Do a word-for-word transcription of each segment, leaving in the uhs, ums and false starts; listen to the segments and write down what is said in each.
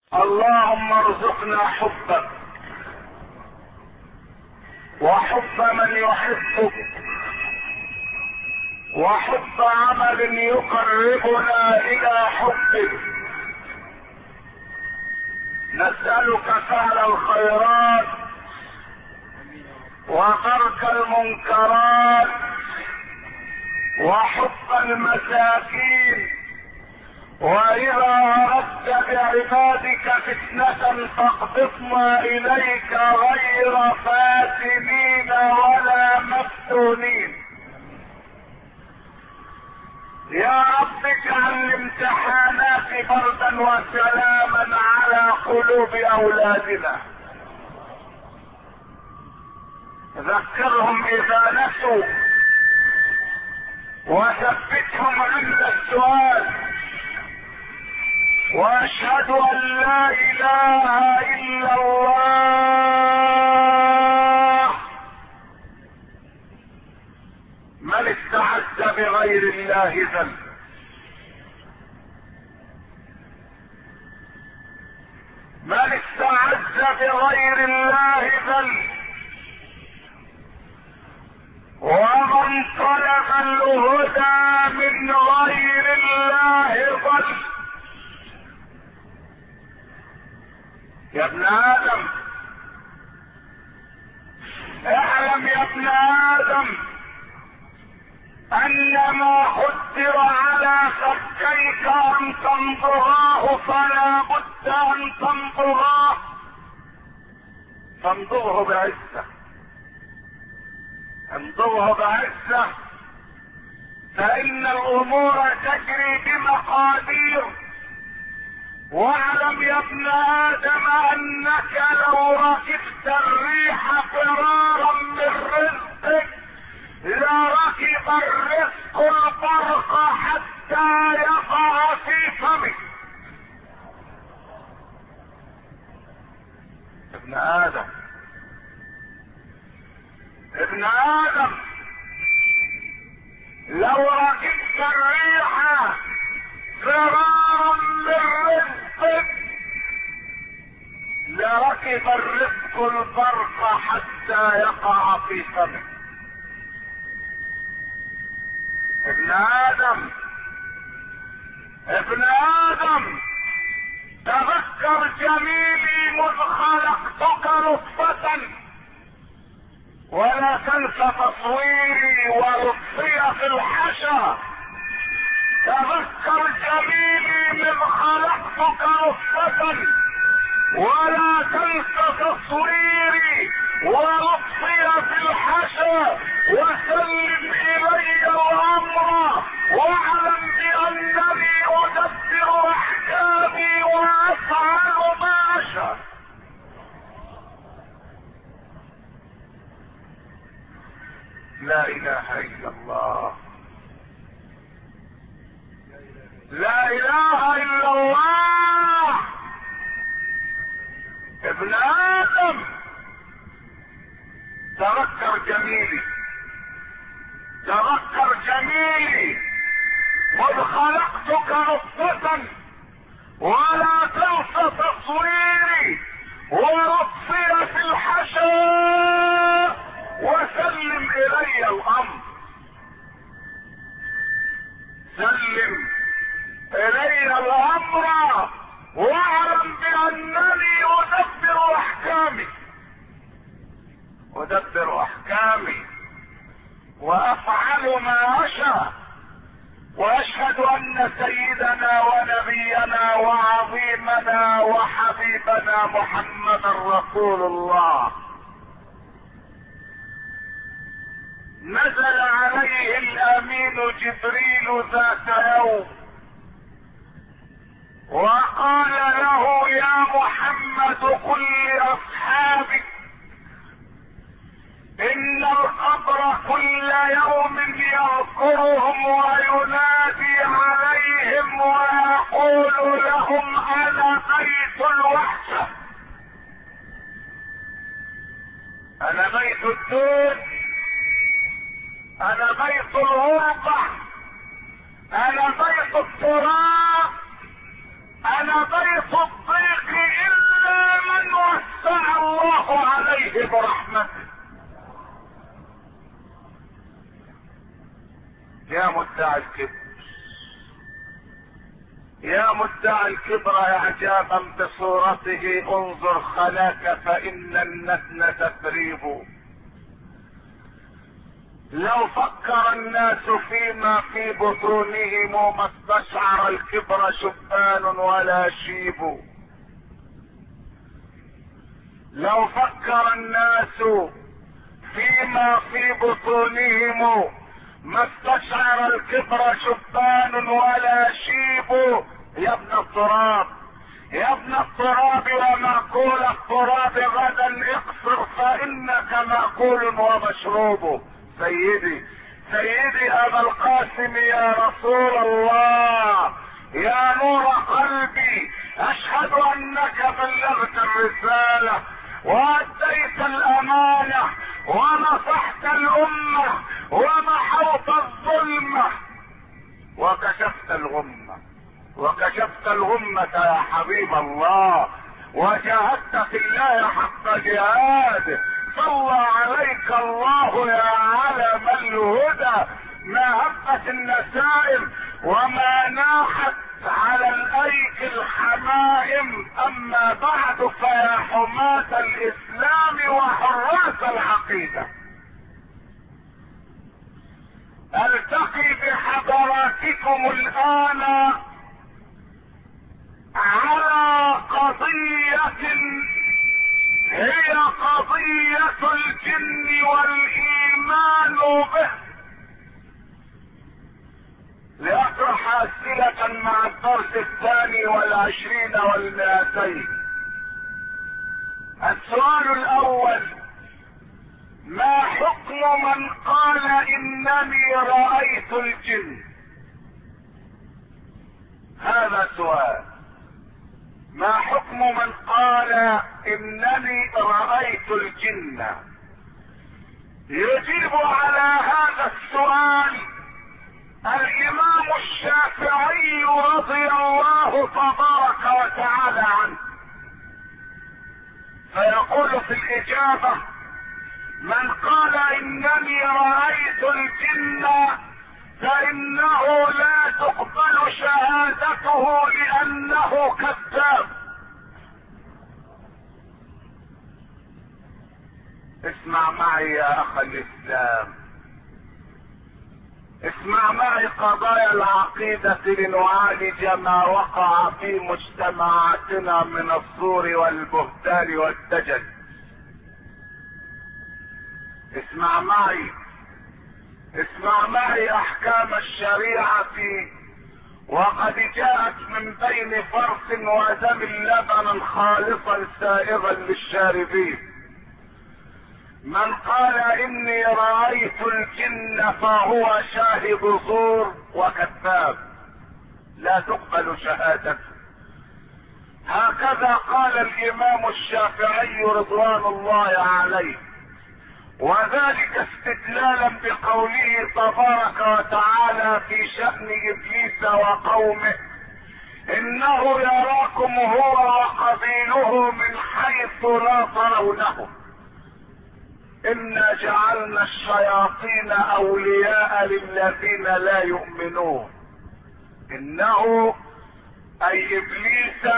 اللهم ارزقنا حبك وحب من يحبك وحب عمل يقربنا الى حبك. نسألك فعل الخيرات وترك المنكرات وحب المساكين، واذا اردت بعبادك فتنة فاقبضنا اليك غير فاتنين ولا مفتونين. يا رب اجعل الامتحانات بردا وسلاما على قلوب اولادنا. ذكرهم اذا نسوا وثبتهم عند السؤال. واشهد ان لا اله الا الله. من استعز بغير الله ذل. من استعز بغير الله ذل، ومن طلب الهدى من غير الله ضل. يا ابن ادم اعلم يا ابن ادم ان ما قدر على خديك ان تمضغاه فلا بد ان تمضغاه. فامضغه بعزه، امضغه بعزه، فان الامور تجري بمقادير. واعلم يا ابن ادم انك لو ركبت الريح فرارا من رزقك لركب الرزق البرق حتى يقع في فمك. ابن ادم ابن ادم لو ركبت الريح فرارا من رزقك لركب الرزق البرق حتى يقع في فمك. ابن ادم ابن ادم تذكر جميلي مذ خلقتك نطفة، ولا تنس تصويري ولطفي في الحشا. تذكر جميلي مذ خلقتك نطفة، ولا تنس تصويري ولطفي في الحشا. وسلم الي الامر واعلم بانني ادبر احكامي وافعل ما اشاء. لا اله الا الله، لا اله الا الله. ابن ادم تذكر جميلي، تذكر جميلي قد خلقتك نطفة، ولا تنس تصويري ولطفي في الحشا. وسلم الي الامر، سلم الي الامر واعلم بانني ادبر احكامي، ادبر احكامي وافعل ما اشاء. واشهد ان سيدنا ونبينا وعظيمنا وحبيبنا محمدا رسول الله نزل عليه الامين جبريل ذات يوم وقال له يا محمد قل لاصحابك ان القبر كل يوم يذكرهم وينادي عليهم ويقول لهم انا بيت الوحشة، انا بيت الدود، انا بيت الغربة، انا بيت التراب، انا بيت الضيق مدعي الكبر. يا مدعي الكبر اعجابا بصورته انظر خلاك فان النتن تثريب. لو فكر الناس فيما في بطونهم ما استشعر الكبر شبان ولا شيب. لو فكر الناس فيما في بطونهم ما استشعر الكبر شبان ولا شيب. يا ابن التراب يا ابن التراب ومأكول التراب غدا اقصر فانك مأكول ومشروب. سيدي سيدي ابا القاسم يا رسول الله يا نور قلبي، اشهد انك بلغت الرسالة واديت الامانة ونصحت الامة ومحوت الظلمة وكشفت الغمة وكشفت الغمة يا حبيب الله، وجاهدت في الله حق جهاده. صلى عليك الله يا علم الهدى. ما هبت النسائم وما ناحت على الايك الحمائم. اما بعد فيا حماة الاسلام وحراس العقيدة، التقي بحضراتكم الان على قضية هي قضية الجن والايمان به. لأطرح أسئلة مع الدرس الثاني والعشرين والمئتين. السؤال الأول: ما حكم من قال إنني رأيت الجن؟ هذا سؤال. ما حكم من قال إنني رأيت الجن؟ يجيب على هذا السؤال الامام الشافعي رضي الله تبارك وتعالى عنه، فيقول في الاجابة: من قال انني رأيت الجن فانه لا تقبل شهادته لانه كذاب. اسمع معي يا اخ الاسلام، اسمع معي قضايا العقيدة لنعالج ما وقع في مجتمعاتنا من الزور والبهتان والدجل. اسمع معي اسمع معي احكام الشريعة وقد جاءت من بين فرث ودم لبنا خالصا سائغا للشاربين. من قال اني رأيت الجن فهو شاهد زور وكذاب، لا تقبل شهادته. هكذا قال الامام الشافعي رضوان الله عليه، وذلك استدلالا بقوله تبارك وتعالى في شأن ابليس وقومه: انه يراكم هو وقبيله من حيث لا ترونهم انا جعلنا الشياطين اولياء للذين لا يؤمنون. انه اي ابليس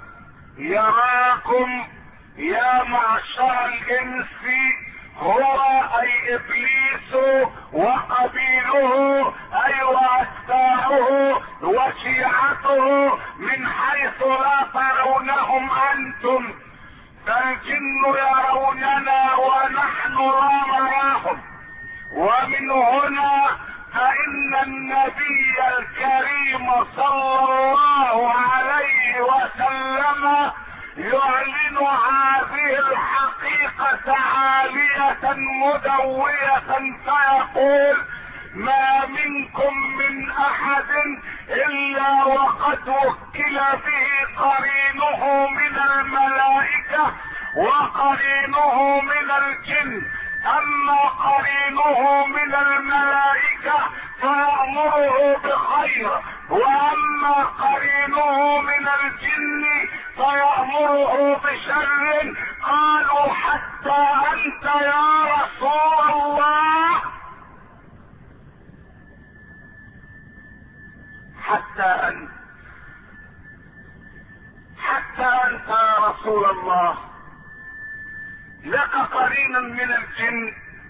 يراكم يا معشر الانس، هو اي ابليس وقبيله اي واتباعه وشيعته من حيث لا ترونهم انتم، فالجن يروننا ونحن لا نراهم. ومن هنا فان النبي الكريم صلى الله عليه وسلم يعلن هذه الحقيقة عالية مدوية فيقول: ما منكم من احد الا وقد وكل به قرينه من الملائكة وقرينه من الجن. اما قرينه من الملائكة فيأمره بخير، واما قرينه من الجن فيأمره بشر. قالوا: حتى انت يا رسول الله؟ حتى أنت حتى أنت يا رسول الله لك قرين من الجن.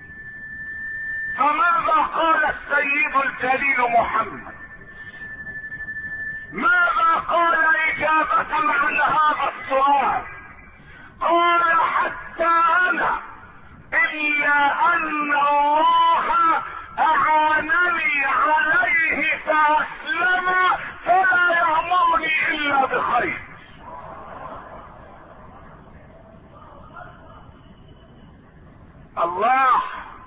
فماذا قال السيد الجليل محمد؟ ماذا قال إجابة عن هذا السؤال؟ قال حتى أنا إلا أن الله أعانني عليه فأسلم فلا يأمرني إلا بخير. الله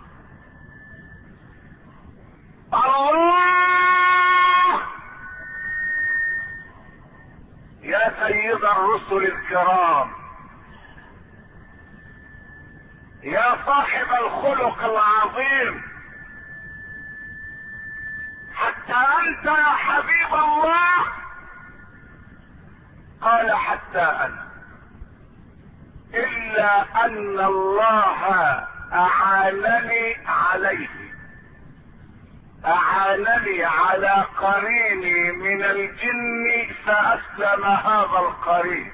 الله يا سيد الرسل الكرام، يا صاحب الخلق العظيم، حتى انت يا حبيب الله. قال حتى انا الا ان الله اعانني عليه، اعانني على قريني من الجن فاسلم هذا القرين،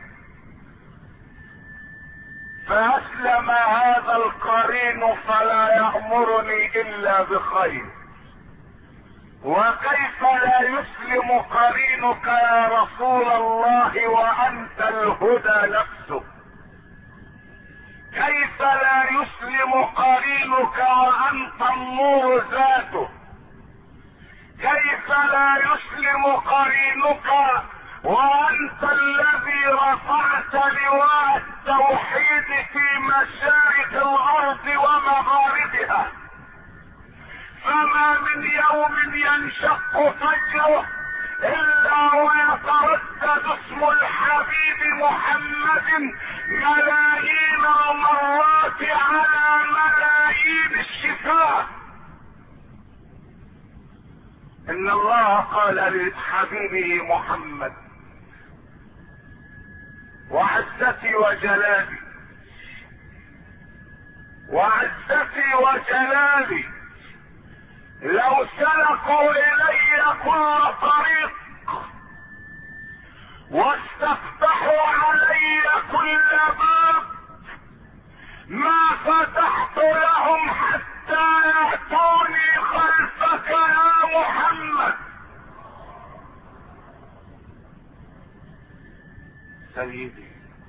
فاسلم هذا القرين فلا يأمرني الا بخير. وكيف لا يسلم قرينك يا رسول الله وانت الهدى نفسه؟ كيف لا يسلم قرينك وانت النور ذاته؟ كيف لا يسلم قرينك وانت الذي رفعت لواء التوحيد في مشارق الارض ومغاربها؟ فما من يوم ينشق فجره الا ويتردد اسم الحبيب محمد ملايين المرات على ملايين الشفاه. ان الله قال لحبيبه محمد: وعزتي وجلالي وعزتي وجلالي لو سلكوا الي كل طريق واستفتحوا علي كل باب ما فتحت لهم حتى يأتوني خلفك يا محمد. سيدي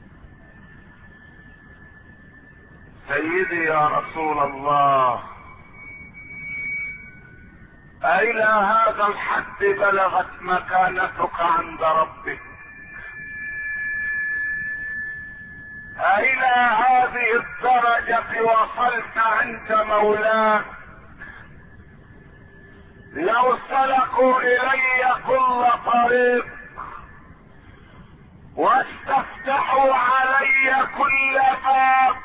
سيدي يا رسول الله، أين هذا الحد بلغت مكانتك عند ربك؟ أين هذه الدرجة وصلت عند مولاك؟ لو سلكوا إلي كل طريق واستفتحوا علي كل باب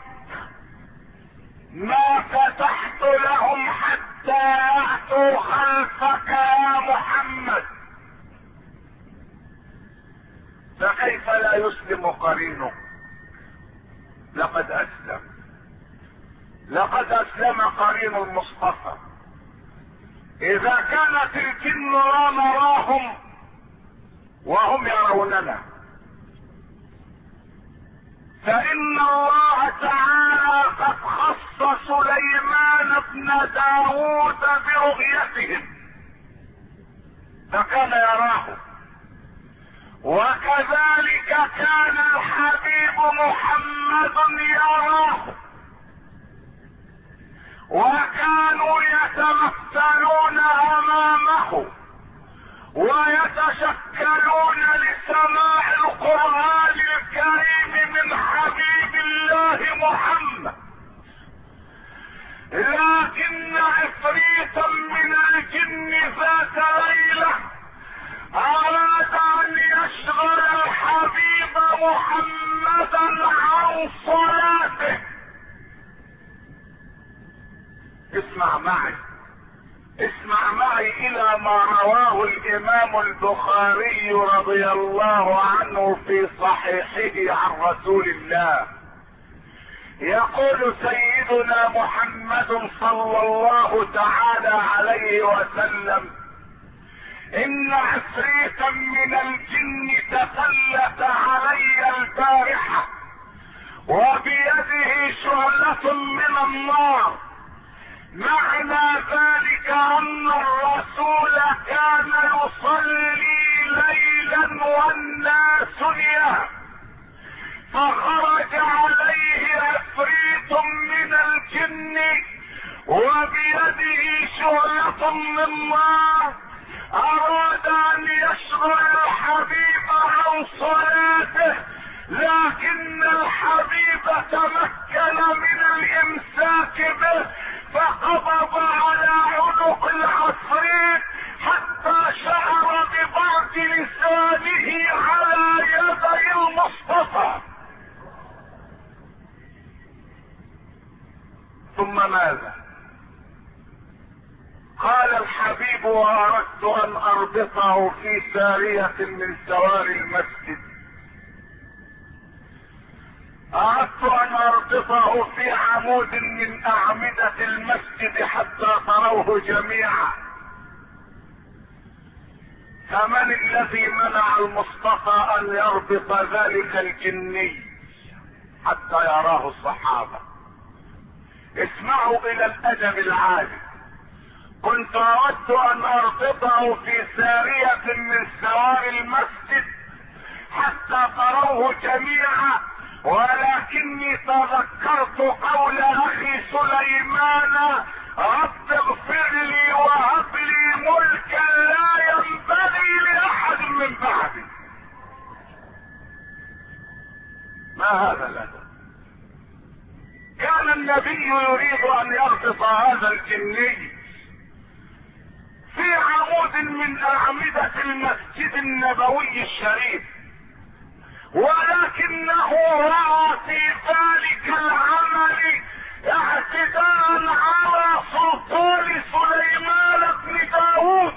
ما فتحت لهم حتى يأتوا خلفك يا محمد. فكيف لا يسلم قرينه؟ لقد اسلم لقد اسلم قرين المصطفى. اذا كانت الجن لا نراهم وهم يروننا، فان الله تعالى قد خص سليمان بن داود برؤيتهم فكان يراه، وكذلك كان الحبيب محمد يراه، وكانوا يتمثلون امامه ويتشكلون لسماع القرآن الكريم من حبيب الله محمد. لكن عفريتا من الجن ذات ليلة اراد ان يشغل الحبيب محمدا عن صلاته. اسمع معي اسمع معي الى ما رواه الامام البخاري رضي الله عنه في صحيحه عن رسول الله. يقول سيدنا محمد صلى الله تعالى عليه وسلم: ان عفريتا من الجن تسلط علي البارحة وبيده شعلة من النار. معنى ذلك ان الرسول كان يصلي ليلا والناس نيام، فخرج عليه عفريت من الجن وبيده شعلة من نار، اراد ان يشغل الحبيب عن صلاته، لكن الحبيب تمكن من الامساك به فقبض على عنق العفريت حتى شعر ببعد لسانه على يدي المصطفى. ثم ماذا؟ قال الحبيب واردت ان اربطه في سارية من سوار المسجد، اردت ان اربطه في عمود من اعمدة المسجد حتى تروه جميعا. فمن الذي منع المصطفى ان يربط ذلك الجني حتى يراه الصحابة؟ اسمعوا الى الادب العالي. كنت اردت ان اربطه في سارية من سوار المسجد حتى تروه جميعا، ولكني تذكرت قول اخي سليمان رب اغفر لي وهب لي ملكا لا ينبغي لاحد من بعدي. ما هذا الادب؟ كان النبي يريد ان يربط هذا الجني في عمود من اعمدة المسجد النبوي الشريف، ولكنه رأى في ذلك العمل اعتداء على سلطان سليمان بن داود.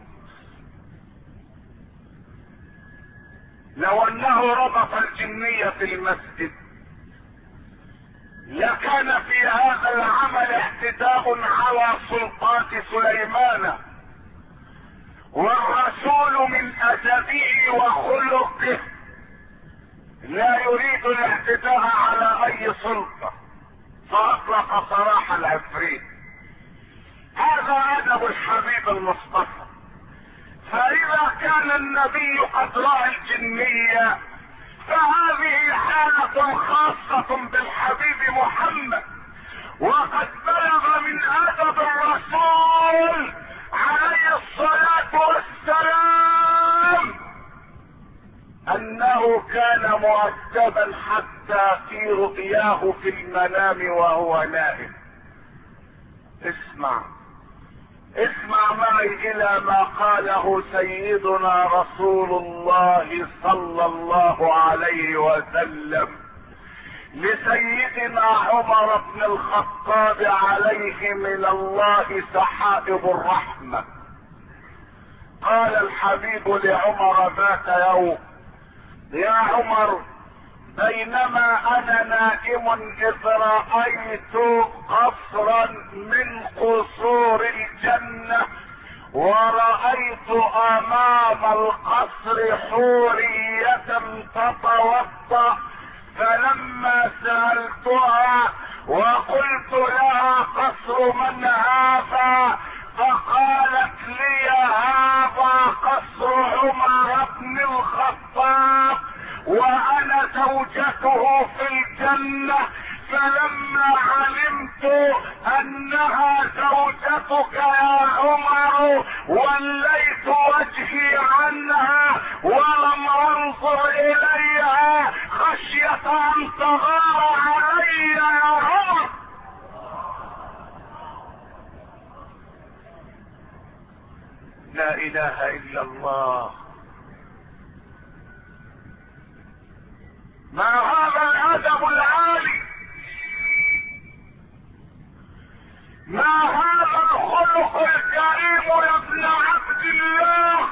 لو انه ربط الجنية في المسجد لكان في هذا العمل اعتداء على سلطات سليمان، والرسول من ادبه وخلقه لا يريد الاعتداء على اي سلطة، فاطلق سراح العفريت. هذا ادب الحبيب المصطفى. فاذا كان النبي قد راى الجنية فهذه حالة خاصة بالحبيب محمد، وقد بلغ من ادب الرسول عليه الصلاة والسلام انه كان مؤدبا حتى في رؤياه في المنام وهو نائم. اسمع اسمع معي الى ما قاله سيدنا رسول الله صلى الله عليه وسلم لسيدنا عمر بن الخطاب عليه من الله سحائب الرحمة. قال الحبيب لعمر ذات يوم: يا عمر، بينما انا نائم اذ رأيت قصرا من قصور الجنة، ورأيت امام القصر حورية تتوضأ، فلما سألتها وقلت لها قصر من هذا فقالت لي هذا قصر عمر بن الخطاب وانا زوجته في الجنة، فلما علمت انها زوجتك يا عمر وليت وجهي عنها ولم انظر اليها خشية ان تغار علي يا عمر. لا اله الا الله. ما هذا الادب العالي؟ ما هذا الخلق الكريم يا ابن عبد الله؟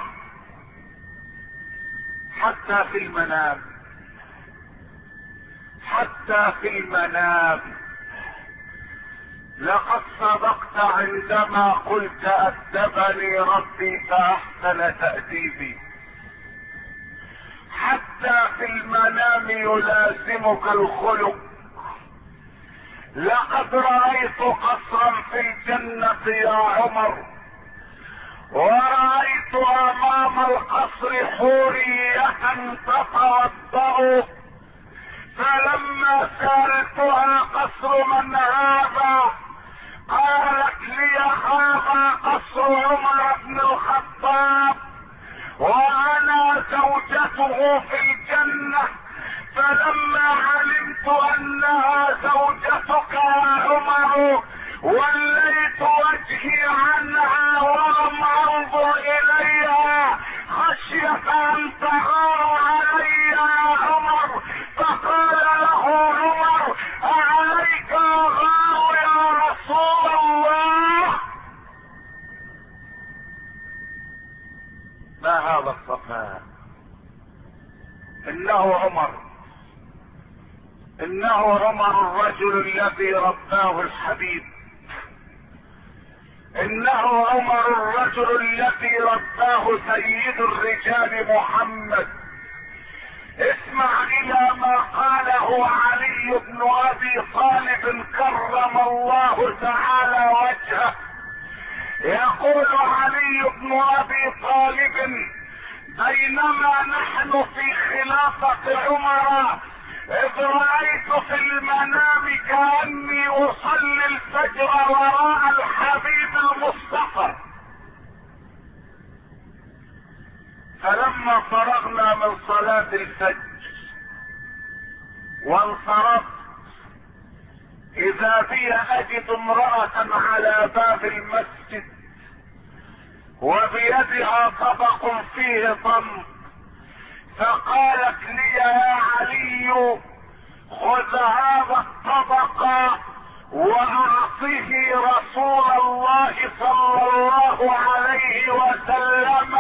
حتى في المنام حتى في المنام لقد صدقت عندما قلت أدبني ربي فأحسن تأديبي. حتى في المنام يلازمك الخلق. لقد رأيت قصرا في الجنة يا عمر، ورأيت أمام القصر حورية تتوضأ، فلما سألتها قصر من هذا قالت لي هذا قصر عمر بن الخطاب وانا زوجته في الجنة. فلما علمت انها زوجتك يا عمر وليت وجهي عنها ولم انظر اليها خشية ان تغار علي يا عمر. فقال له عمر اعليك غار يا رسول الله؟ ما هذا الصفاء؟ انه عمر، انه عمر الرجل الذي رباه الحبيب، انه عمر الرجل الذي رباه سيد الرجال محمد. اسمع الى ما قاله علي بن ابي طالب كرم الله تعالى وجهه. يقول علي بن ابي طالب بينما نحن في خلافة عمر اذ رأيت في المنام كأني اصلي الفجر وراء الحبيب المصطفى، فلما فرغنا من صلاة الفجر وانصرفت اذا بي اجد امرأة على باب المسجد وبيدها طبق فيه طمر، فقالت لي يا علي خذ هذا الطبق واعطه رسول الله صلى الله عليه وسلم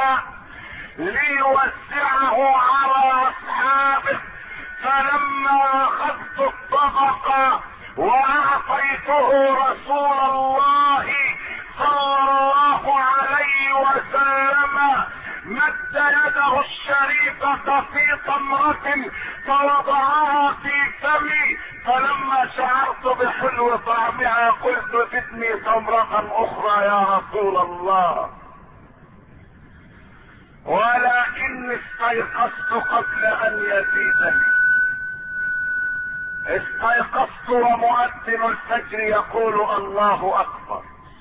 ليوزعه على اصحابه. فلما اخذت الطبق واعطيته رسول الله صلى الله عليه وسلم مد يده الشريفة في تمرة فوضعها في فمي، فلما شعرت بحلو طعمها قلت زدني تمرة اخرى يا رسول الله، ولكني استيقظت قبل ان يزيدني. استيقظت ومؤذن الفجر يقول الله اكبر،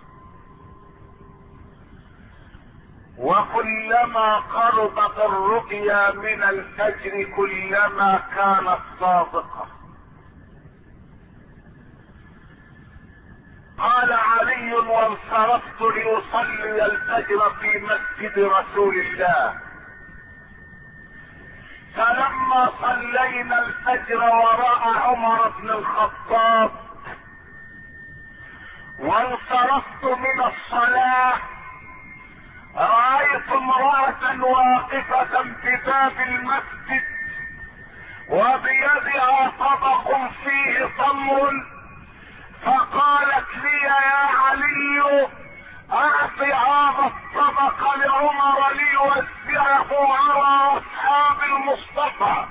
وكلما قربت الرؤيا من الفجر كلما كانت صادقة. قال علي وانصرفت لأصلي الفجر في مسجد رسول الله، فلما صلينا الفجر وراء عمر بن الخطاب وانصرفت من الصلاة رأيت امرأة واقفة بباب المسجد وبيدها طبق فيه تمر، فقالت لي يا علي اعط هذا الطبق لعمر ليوزعه على اصحاب المصطفى.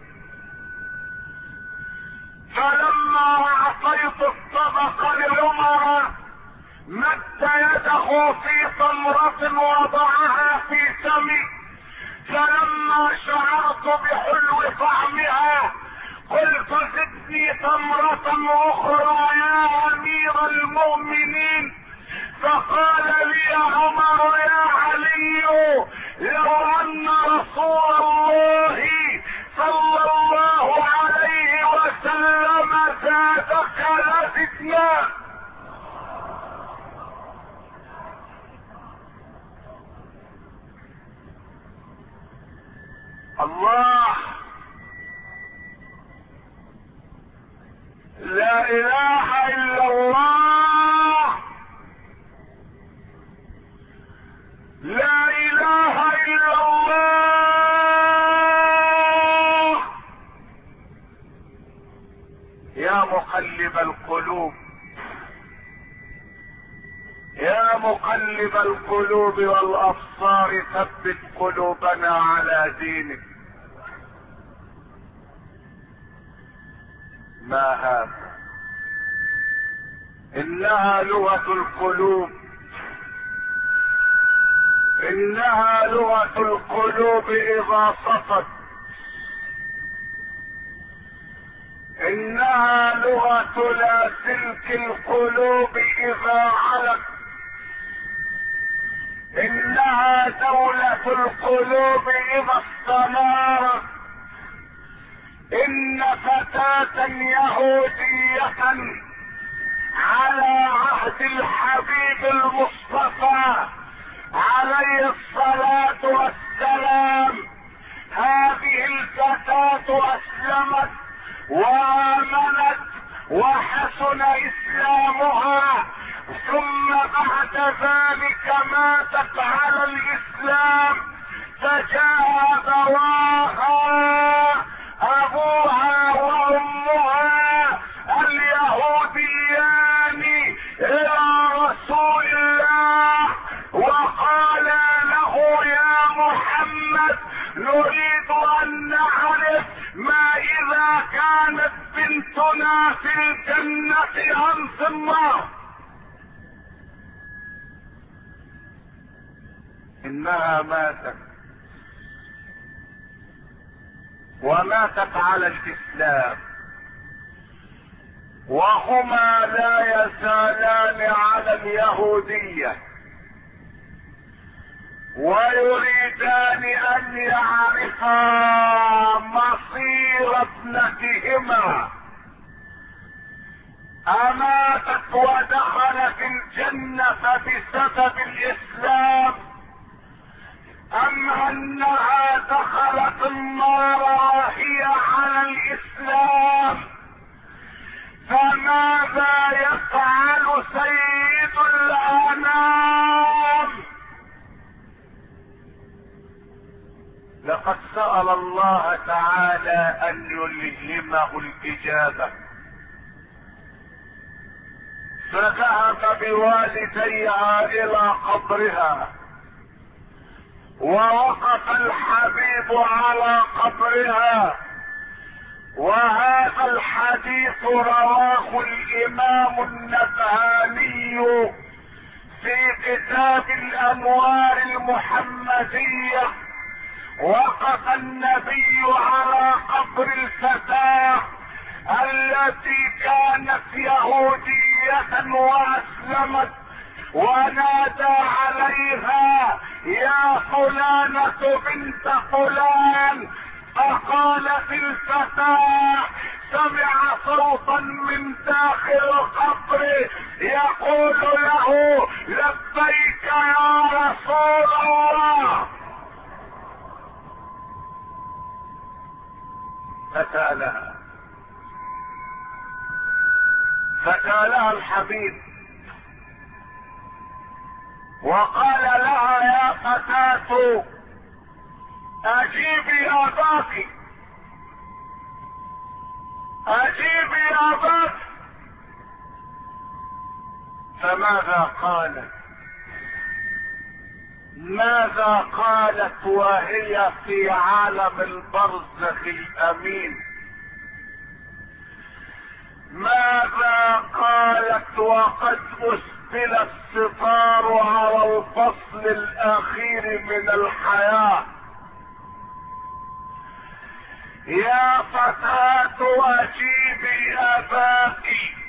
فلما اعطيت الطبق لعمر مد يده في تمرة وضعها في فمي، فلما شعرت بحلو طعمها قلت زدني تمرة اخرى يا امير المؤمنين. فقال لي يا عمر يا علي لو ان رسول الله صلى الله عليه وسلم زادك لزدنا. الله، لا اله الا الله، لا اله الا الله. يا مقلب القلوب يا مقلب القلوب والابصار ثبت قلوبنا على دينك. ما هذا؟ انها لغة القلوب، انها لغة القلوب اذا صفت، انها لغة لاسلك القلوب اذا علت، انها دولة القلوب اذا استنارت. ان فتاة يهودية على عهد الحبيب المصطفى عليه الصلاة والسلام، هذه الفتاة اسلمت وامنت وحسن اسلامها، ثم بعد ذلك ماتت على الاسلام، فجاء ابواها ابوها وامها اليهوديان الى رسول الله وقالا له يا محمد نريد ان نعرف ما اذا كانت بنتنا في الجنة ام في النار. انها ماتت وماتت على الاسلام، وهما لا يزالان على اليهودية ويريدان ان يعرفا مصير ابنتهما، اماتت ودخلت الجنة بسبب الاسلام ام انها دخلت النار وهي على الاسلام. فماذا يفعل سيد الانام؟ لقد سأل الله تعالى ان يلهمه الاجابة، فذهب بوالديها الى قبرها ووقف الحبيب على قبرها، وهذا الحديث رواه الامام النبهاني في كتاب الانوار المحمدية. وقف النبي على قبر الفتاة التي كانت يهودية واسلمت، ونادى عليها يا فلانة بنت فلان، فقالت الفتاة سمع صوتا من داخل القبر يقول له لبيك يا رسول الله. فسألها فسألها الحبيب وقال لها يا فتاة اجيبي اباك، اجيبي اباك. فماذا قالت؟ ماذا قالت وهي في عالم البرزخ الامين؟ ماذا قالت وقد اسبل الستار على الفصل الاخير من الحياة؟ يا فتاة اجيبي اباك.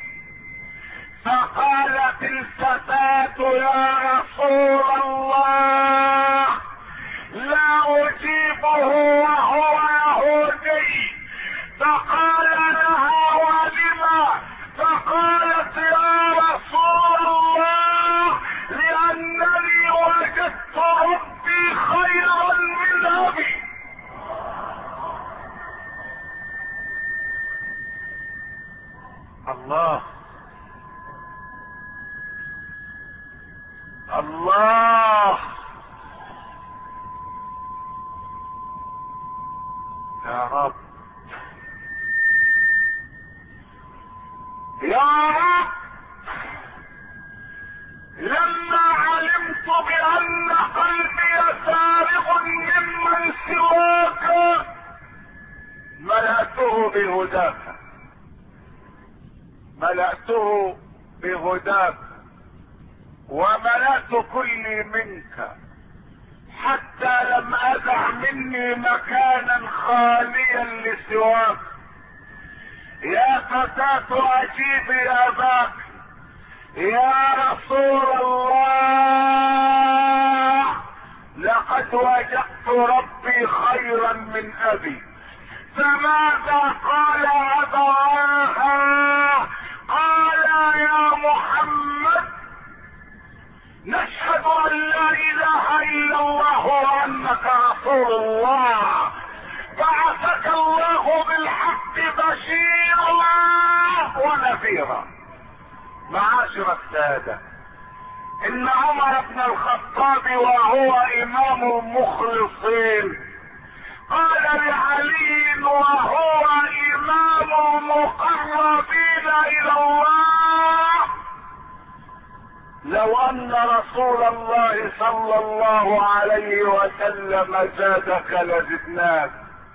فقالت الفتاة يا رسول الله لا اجيبه وهو يهودي. فقال لها ولما؟ فقالت يا رسول الله لانني وجدت ربي خيرا من ابي. الله الله يا رب يا رب لما علمت بان قلبي فارغ ممن سواك ملأته بهداك ملأته بهداك وملأت كلي منك حتى لم أدع مني مكانا خاليا لسواك. يا فتاة أجيبي أباك يا رسول الله، لقد وجدت ربي خيرا من أبي. فماذا قال أبواها؟ قال يا محمد نشهد ان لا اله الا الله وانك رسول الله، بعثك الله بالحق بشيرا ونذيرا. معاشر السادة، ان عمر بن الخطاب وهو امام المخلصين قال لعلي وهو امام المقربين الى الله: لو ان رسول الله صلى الله عليه وسلم زادك لزدناك.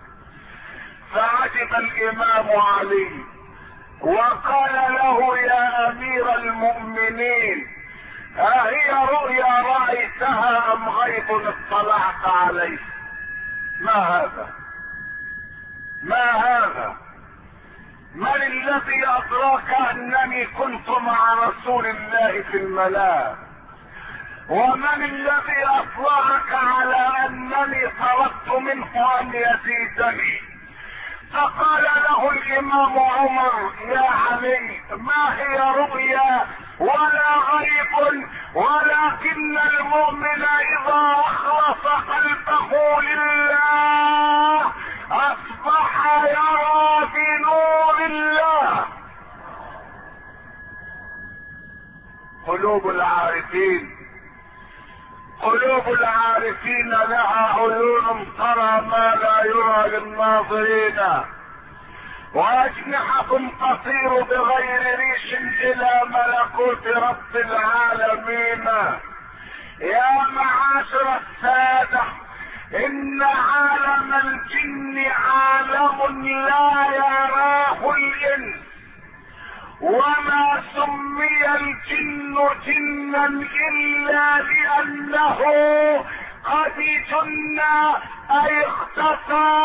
فعجب الامام علي وقال له: يا امير المؤمنين، اهي رؤيا رايتها ام غيب اطلعت عليه؟ ما هذا ما هذا من الذي ادراك انني كنت مع رسول الله في المنام؟ ومن الذي اطلعك على انني طلبت منه ان يزيدني؟ فقال له الامام عمر: يا علي، ما هي رؤيا ولا غيب، ولكن المؤمن اذا اخلص قلبه لله اصبح يرى بنور الله. قلوب العارفين قلوب العارفين لها عيون ترى ما لا يرى للناظرين، واجنحة تطير بغير ريش الى ملكوت رب العالمين. يا معاشر السادة، ان عالم الجن عالم لا يراه الانس، وما سمي الجن جنا الا لانه قد جن اي اختفى.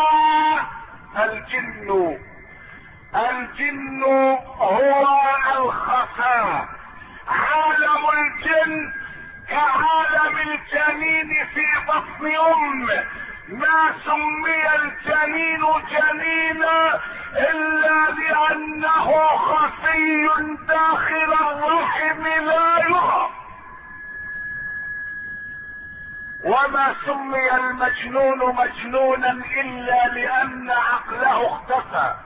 الجن الجن هو الخفاء. عالم الجن كعالم الجنين في بطن امه، ما سمي الجنين جنينا الا لانه خفي داخل الرحم لا يرى. وما سمي المجنون مجنونا الا لان عقله اختفى.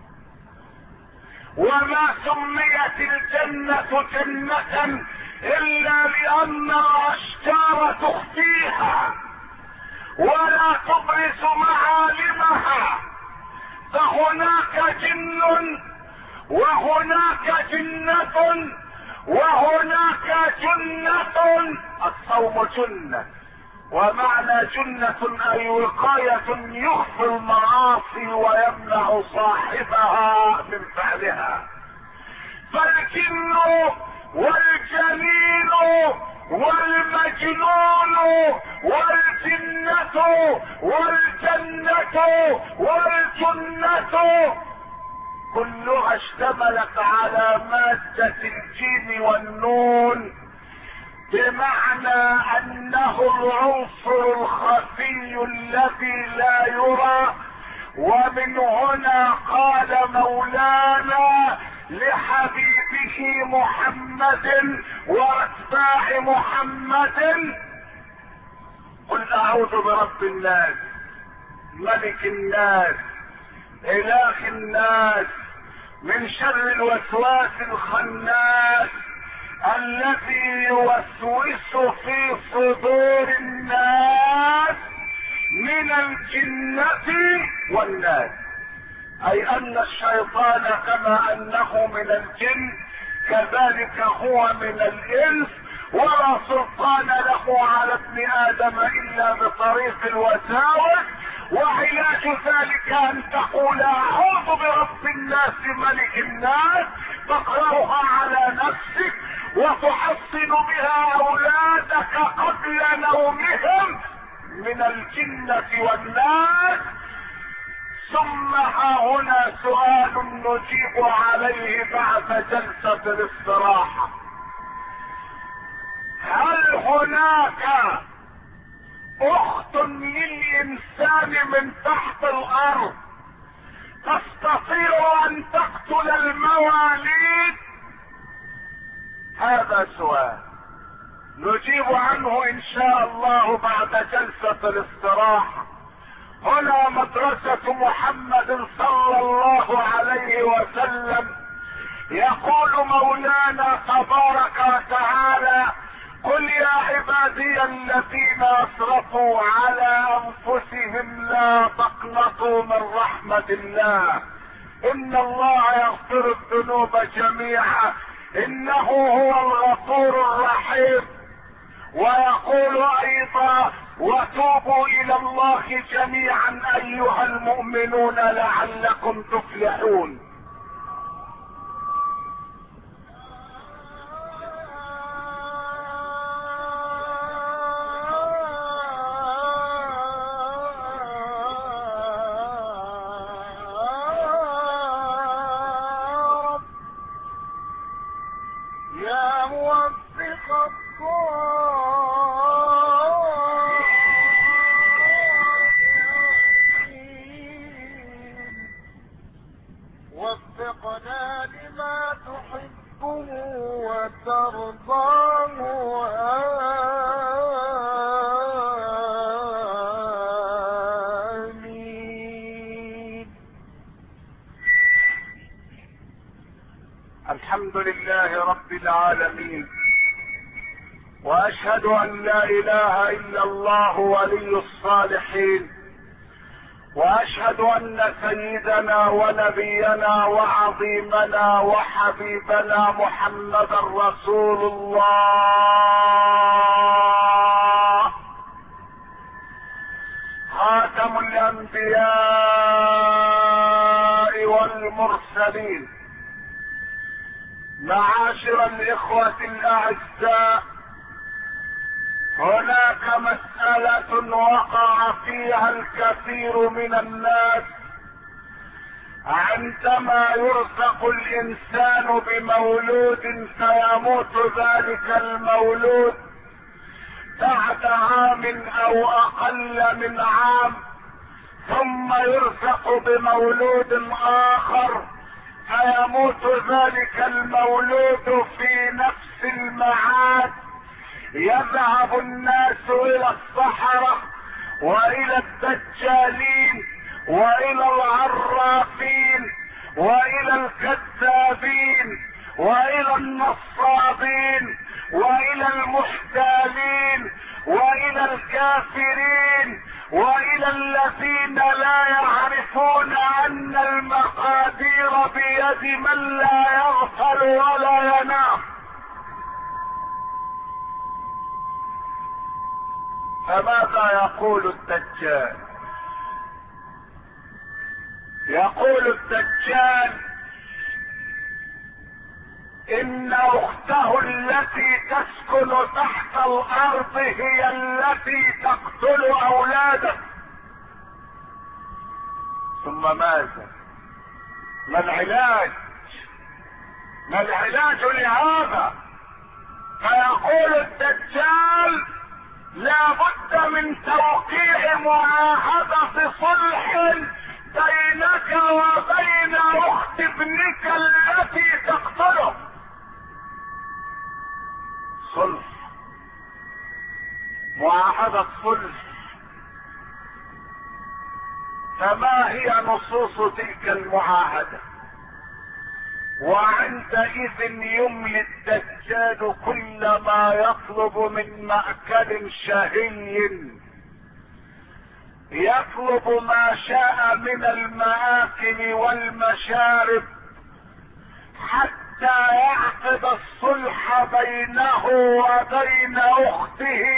وما سميت الجنة جنة الا لان الاشجار تخفيها ولا تبرز معالمها. فهناك جن وهناك جنة وهناك جنة. الصوم جنة، ومعنى جنة اي وقاية يخفي المعاصي ويمنع صاحبها من فعلها. فالجن والجنين والمجنون والجنة والجنة والجنة كلها اشتملت على مادة الجيم والنون، بمعنى انه العنصر الخفي الذي لا يرى. ومن هنا قال مولانا لحبيبه محمد واتباع محمد: قل اعوذ برب الناس، ملك الناس، اله الناس، من شر الوسواس الخناس الذي يوسوس في صدور الناس من الجنة والناس. اي ان الشيطان كما انه من الجن كذلك هو من الانس، ولا سلطان له على ابن ادم الا بطريق الوساوس. وعلاج ذلك ان تقول اعوذ برب الناس ملك الناس، تقرأها على نفسك وتحصن بها اولادك قبل نومهم من الجنة والناس. ثم ها هنا سؤال نجيب عليه بعد جلسة الاستراحة. هل هناك اخت للانسان من تحت الارض تستطيع ان تقتل المواليد؟ هذا سؤال نجيب عنه ان شاء الله بعد جلسة الاستراحة. هنا مدرسة محمد صلى الله عليه وسلم. يقول مولانا تبارك وتعالى: قل يا عبادي الذين اسرفوا على انفسهم لا تقنطوا من رحمة الله ان الله يغفر الذنوب جميعا انه هو الغفور الرحيم. ويقول ايضا: وتوبوا الى الله جميعا ايها المؤمنون لعلكم تفلحون. الحمد لله رب العالمين، واشهد ان لا اله الا الله ولي الصالحين، واشهد ان سيدنا ونبينا وعظيمنا وحبيبنا محمدا رسول الله خاتم الانبياء والمرسلين. معاشر الاخوة الاعزاء، هناك مسألة وقع فيها الكثير من الناس عندما يرزق الانسان بمولود فيموت ذلك المولود بعد عام او اقل من عام، ثم يرزق بمولود اخر فيموت ذلك المولود في نفس الميعاد. يذهب الناس الى السحرة والى الدجالين والى العرافين والى الكذابين والى النصابين والى المحتالين والى الكافرين والى الذين لا يعرفون ان المقادير بيد من لا يغفل ولا ينام. فماذا يقول الدجال؟ يقول الدجال ان اخته التي تسكن تحت الارض هي التي تقتل اولاده. ثم ماذا؟ ما العلاج؟ ما العلاج لهذا؟ فيقول الدجال: لا بد من توقيع معاهدة صلح بينك وبين اخت ابنك التي تقتله. صلح، معاهدة صلح. فما هي نصوص تلك المعاهدة؟ وعندئذ يملي الدجال كل ما يطلب من مأكل شهي، يطلب ما شاء من المآكل والمشارب، حتى حتى يعقد الصلح بينه وبين اخته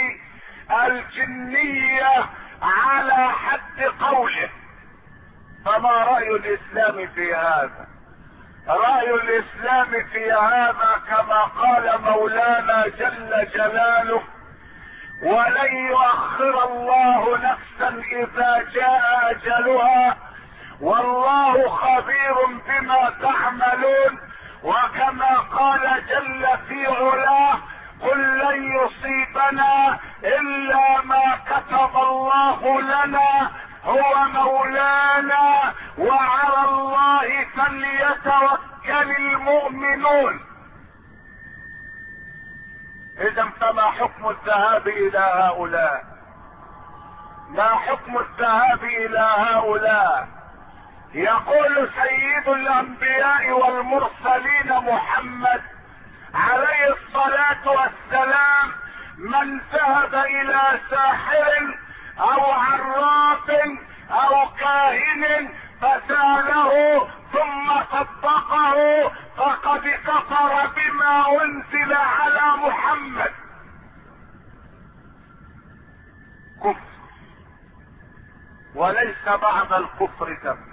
الجنية على حد قوله. فما رأي الاسلام في هذا؟ رأي الاسلام في هذا كما قال مولانا جل جلاله: ولن يؤخر الله نفسا اذا جاء اجلها والله خبير بما تعملون. وكما قال جل في علاه: قل لن يصيبنا الا ما كتب الله لنا هو مولانا وعلى الله فليتوكل المؤمنون. اذا فما حكم الذهاب الى هؤلاء؟ ما حكم الذهاب الى هؤلاء؟ يقول سيد الانبياء والمرسلين محمد عليه الصلاة والسلام: من ذهب الى ساحر او عراف او كاهن فسأله ثم صدقه فقد كفر بما انزل على محمد. كفر، وليس بعد الكفر كفر،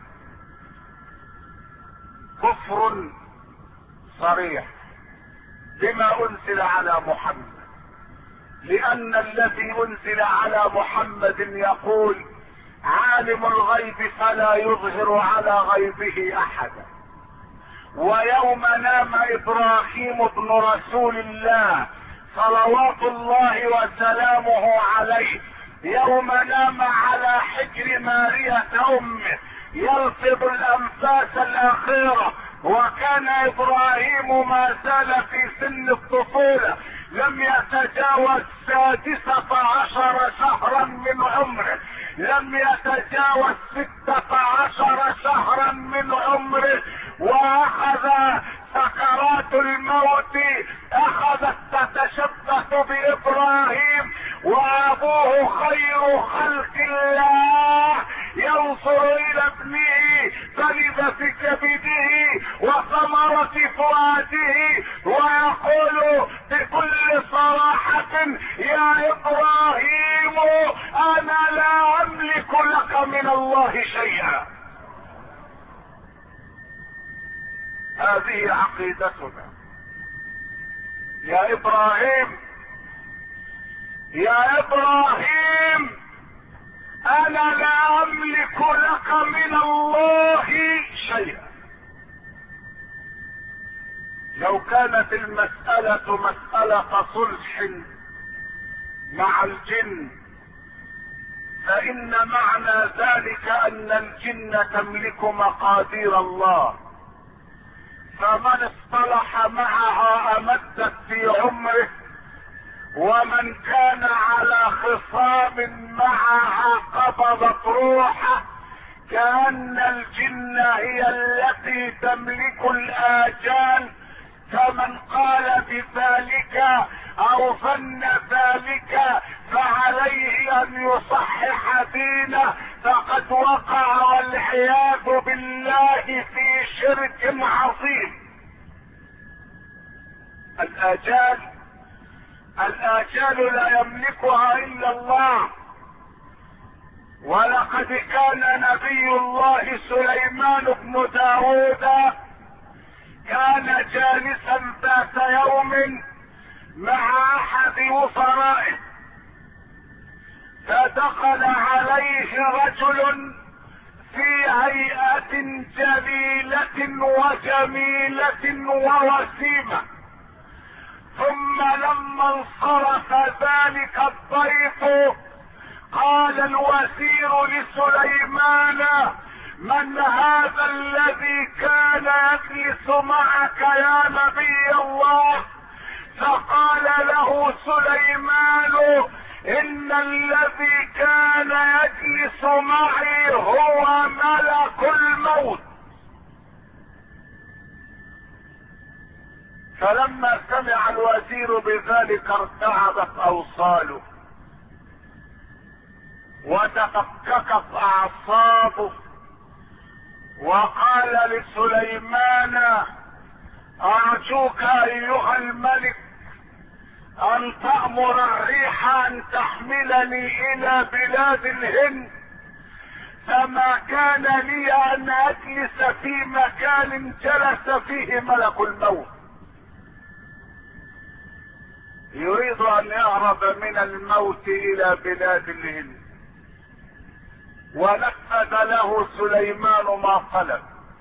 كفر صريح بما انزل على محمد، لان الذي انزل على محمد يقول: عالم الغيب فلا يظهر على غيبه احدا. ويوم نام ابراهيم ابن رسول الله صلوات الله وسلامه عليه، يوم نام على حجر مارية امه يلفظ الانفاس الاخيرة، وكان ابراهيم ما زال في سن الطفولة، لم يتجاوز سادسة عشر شهرا من عمره، لم يتجاوز ستة عشر شهرا من عمره، واخذ سكرات الموت اخذت تتشبث بابراهيم، وابوه خير خلق الله ينظر الى ابنه فلذة كبده وثمرة فؤاده ويقول بكل صراحة: يا ابراهيم انا لا املك لك من الله شيئا. هذه عقيدتنا. يا ابراهيم يا ابراهيم انا لا املك لك من الله شيئا. لو كانت المسألة مسألة صلح مع الجن فإن معنى ذلك أن الجن تملك مقادير الله، فمن اصطلح معها أمدت في عمره، ومن كان على خصام معها قبضت روحه، كأن الجن هي التي تملك الآجال. فمن قال بذلك او ظن ذلك فعليه ان يصحح دينه، فقد وقع والعياذ بالله في شرك عظيم. الاجال الاجال لا يملكها الا الله. ولقد كان نبي الله سليمان بن داود كان جالسا ذات يوم مع احد وزرائه، فدخل عليه رجل في هيئة جليلة وجميلة ووسيمة، ثم لما انصرف ذلك الضيف قال الوزير لسليمان: من هذا الذي كان يجلس معك يا نبي الله؟ فقال له سليمان: ان الذي كان يجلس معي هو ملك الموت. فلما سمع الوزير بذلك ارتعبت اوصاله وتفككت اعصابه، وقال لسليمان: ارجوك ايها الملك ان تأمر الريح ان تحملني الى بلاد الهند، فما كان لي ان اجلس في مكان جلس فيه ملك الموت. يريد ان يهرب من الموت الى بلاد الهند، ونفذ له سليمان ما طلب،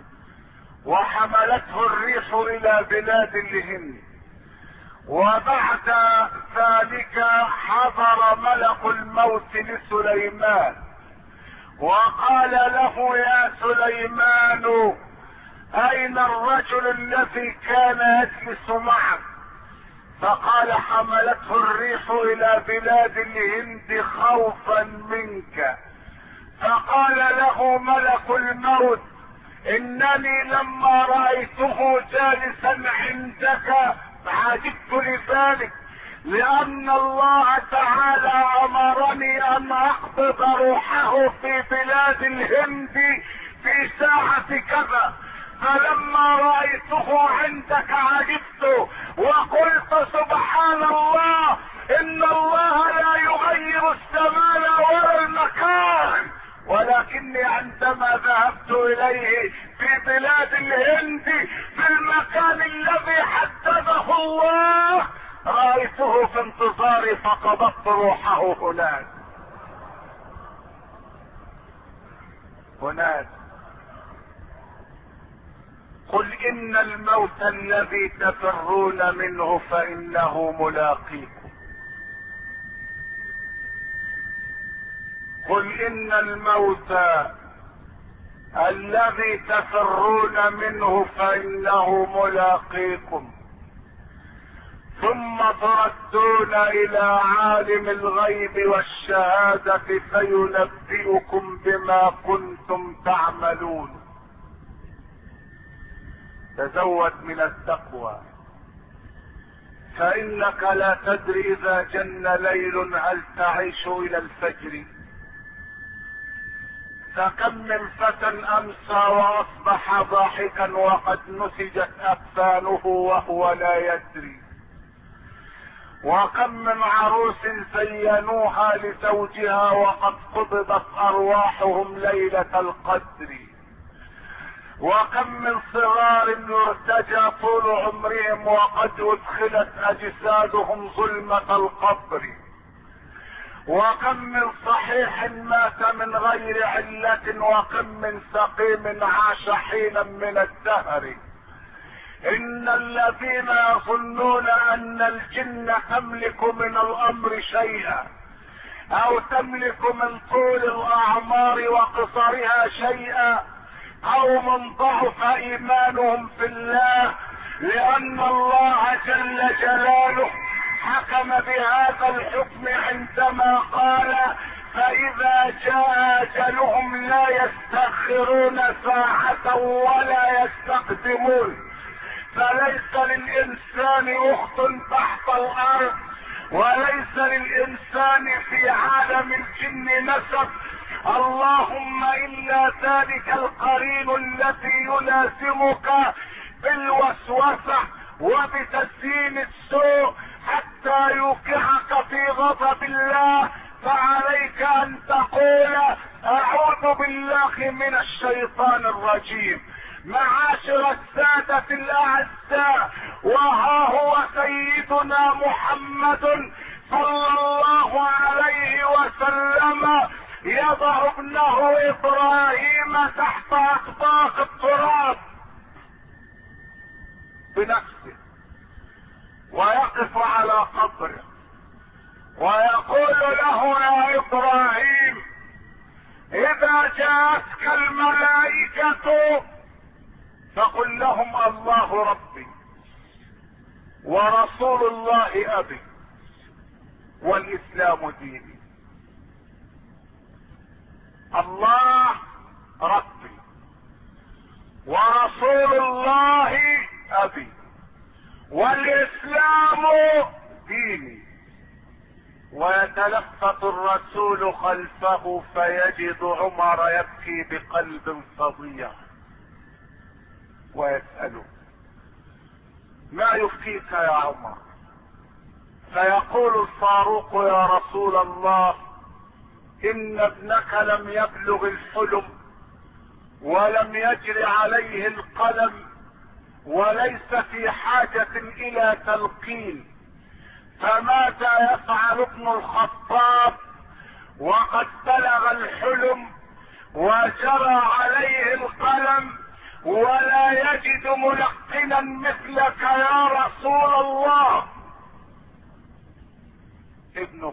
وحملته الريح الى بلاد الهند. وبعد ذلك حضر ملك الموت لسليمان وقال له: يا سليمان، اين الرجل الذي كان يجلس معك؟ فقال: حملته الريح الى بلاد الهند خوفا منك. فقال له ملك الموت: انني لما رأيته جالسا عندك عجبت لذلك، لان الله تعالى امرني ان اقبض روحه في بلاد الهند في ساعة كذا، فلما رأيته عندك عجبت وقلت: سبحان الله، ان الله لا يغير الزمان ولا المكان، ولكني عندما ذهبت اليه في بلاد الهند في المكان الذي حدده الله رأيته في انتظاري فقبضت روحه هناك. هناك قل ان الموت الذي تفرون منه فانه ملاقيكم. قل ان الموت الذي تفرون منه فانه ملاقيكم، ثم تردون الى عالم الغيب والشهادة فينبئكم بما كنتم تعملون. تزود من التقوى، فانك لا تدري اذا جن ليل هل تعيش الى الفجر. فكم من فتى امسى واصبح ضاحكا وقد نسجت اكفانه وهو لا يدري. وكم من عروس زينوها لزوجها وقد قبضت ارواحهم ليلة القدر. وكم من صغار يرتجى طول عمرهم وقد ادخلت اجسادهم ظلمة القبر. وكم من صحيح مات من غير علة، وكم من سقيم عاش حينا من الدهر. ان الذين يظنون ان الجن تملك من الامر شيئا او تملك من طول الاعمار وقصرها شيئا قوم ضعف ايمانهم في الله، لان الله جل جلاله حكم بهذا الحكم عندما قال: فاذا جاء اجلهم لا يستأخرون ساعة ولا يستقدمون. فليس للانسان اخت تحت الارض، وليس للانسان في عالم الجن نسب، اللهم الا ذلك القرين الذي يلازمك بالوسوسة وبتزيين السوء حتى يوقعك في غضب الله. فعليك ان تقول: اعوذ بالله من الشيطان الرجيم. معاشر السادة الاعزاء، وها هو سيدنا محمد صلى الله عليه وسلم يضع ابنه ابراهيم تحت اطباق التراب بنفسه، ويقف على قبره ويقول له: يا ابراهيم، اذا جاءتك الملائكة فقل لهم: الله ربي ورسول الله ابي والاسلام ديني. الله ربي ورسول الله ابي والاسلام ديني. ويتلفت الرسول خلفه فيجد عمر يبكي بقلب فظيع ويسأله: ما يفتيك يا عمر؟ فيقول الفاروق يا رسول الله ان ابنك لم يبلغ الحلم ولم يجر عليه القلم وليس في حاجة الى تلقين، فماذا يفعل ابن الخطاب وقد بلغ الحلم وجرى عليه القلم ولا يجد ملقنا مثلك يا رسول الله؟ ابنه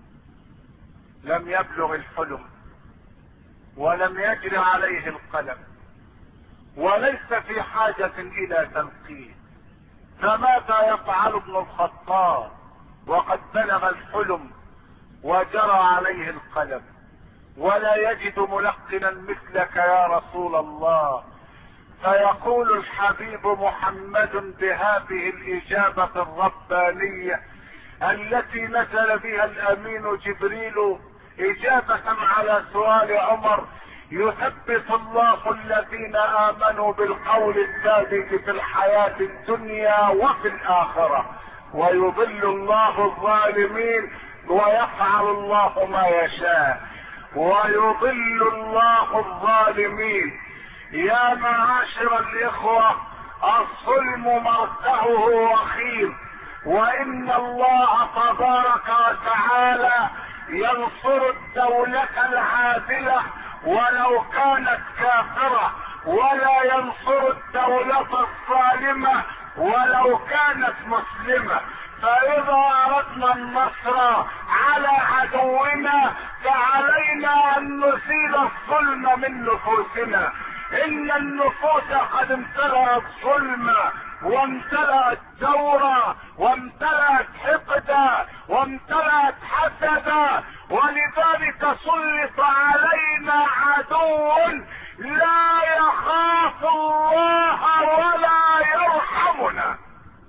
لم يبلغ الحلم ولم يجر عليه القلم وليس في حاجة الى تلقين، فماذا يفعل ابن الخطاب وقد بلغ الحلم وجرى عليه القلم ولا يجد ملقنا مثلك يا رسول الله؟ فيقول الحبيب محمد بهذه الإجابة الربانية التي نزل بها الأمين جبريل إجابة على سؤال عمر: يثبت الله الذين آمنوا بالقول الثابت في الحياة الدنيا وفي الآخرة ويضل الله الظالمين ويفعل الله ما يشاء. ويضل الله الظالمين. يا معاشر الإخوة، الظلم مرتعه وخيم، وإن الله تبارك وتعالى ينصر الدولة العادلة ولو كانت كافرة، ولا ينصر الدولة الظالمة ولو كانت مسلمة. فإذا أردنا النصر على عدونا فعلينا أن نزيل الظلم من نفوسنا. إن النفوس قد امتلأت ظلما وامتلأت جورا وامتلأت حقدا وامتلأت حسدا، ولذلك سلط علينا عدو لا يخاف الله ولا يرحمنا.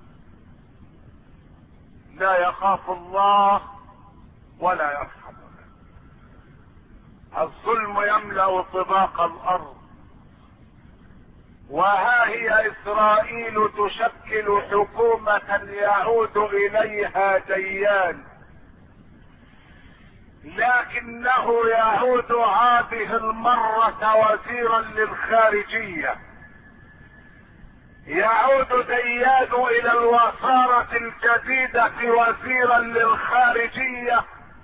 لا يخاف الله ولا يرحمنا. الظلم يملأ طباق الأرض، وها هي إسرائيل تشكل حكومة يعود إليها ديان، لكنه يعود هذه المرة وزيرا للخارجية. يعود ديان إلى الوزارة الجديدة وزيرا للخارجية،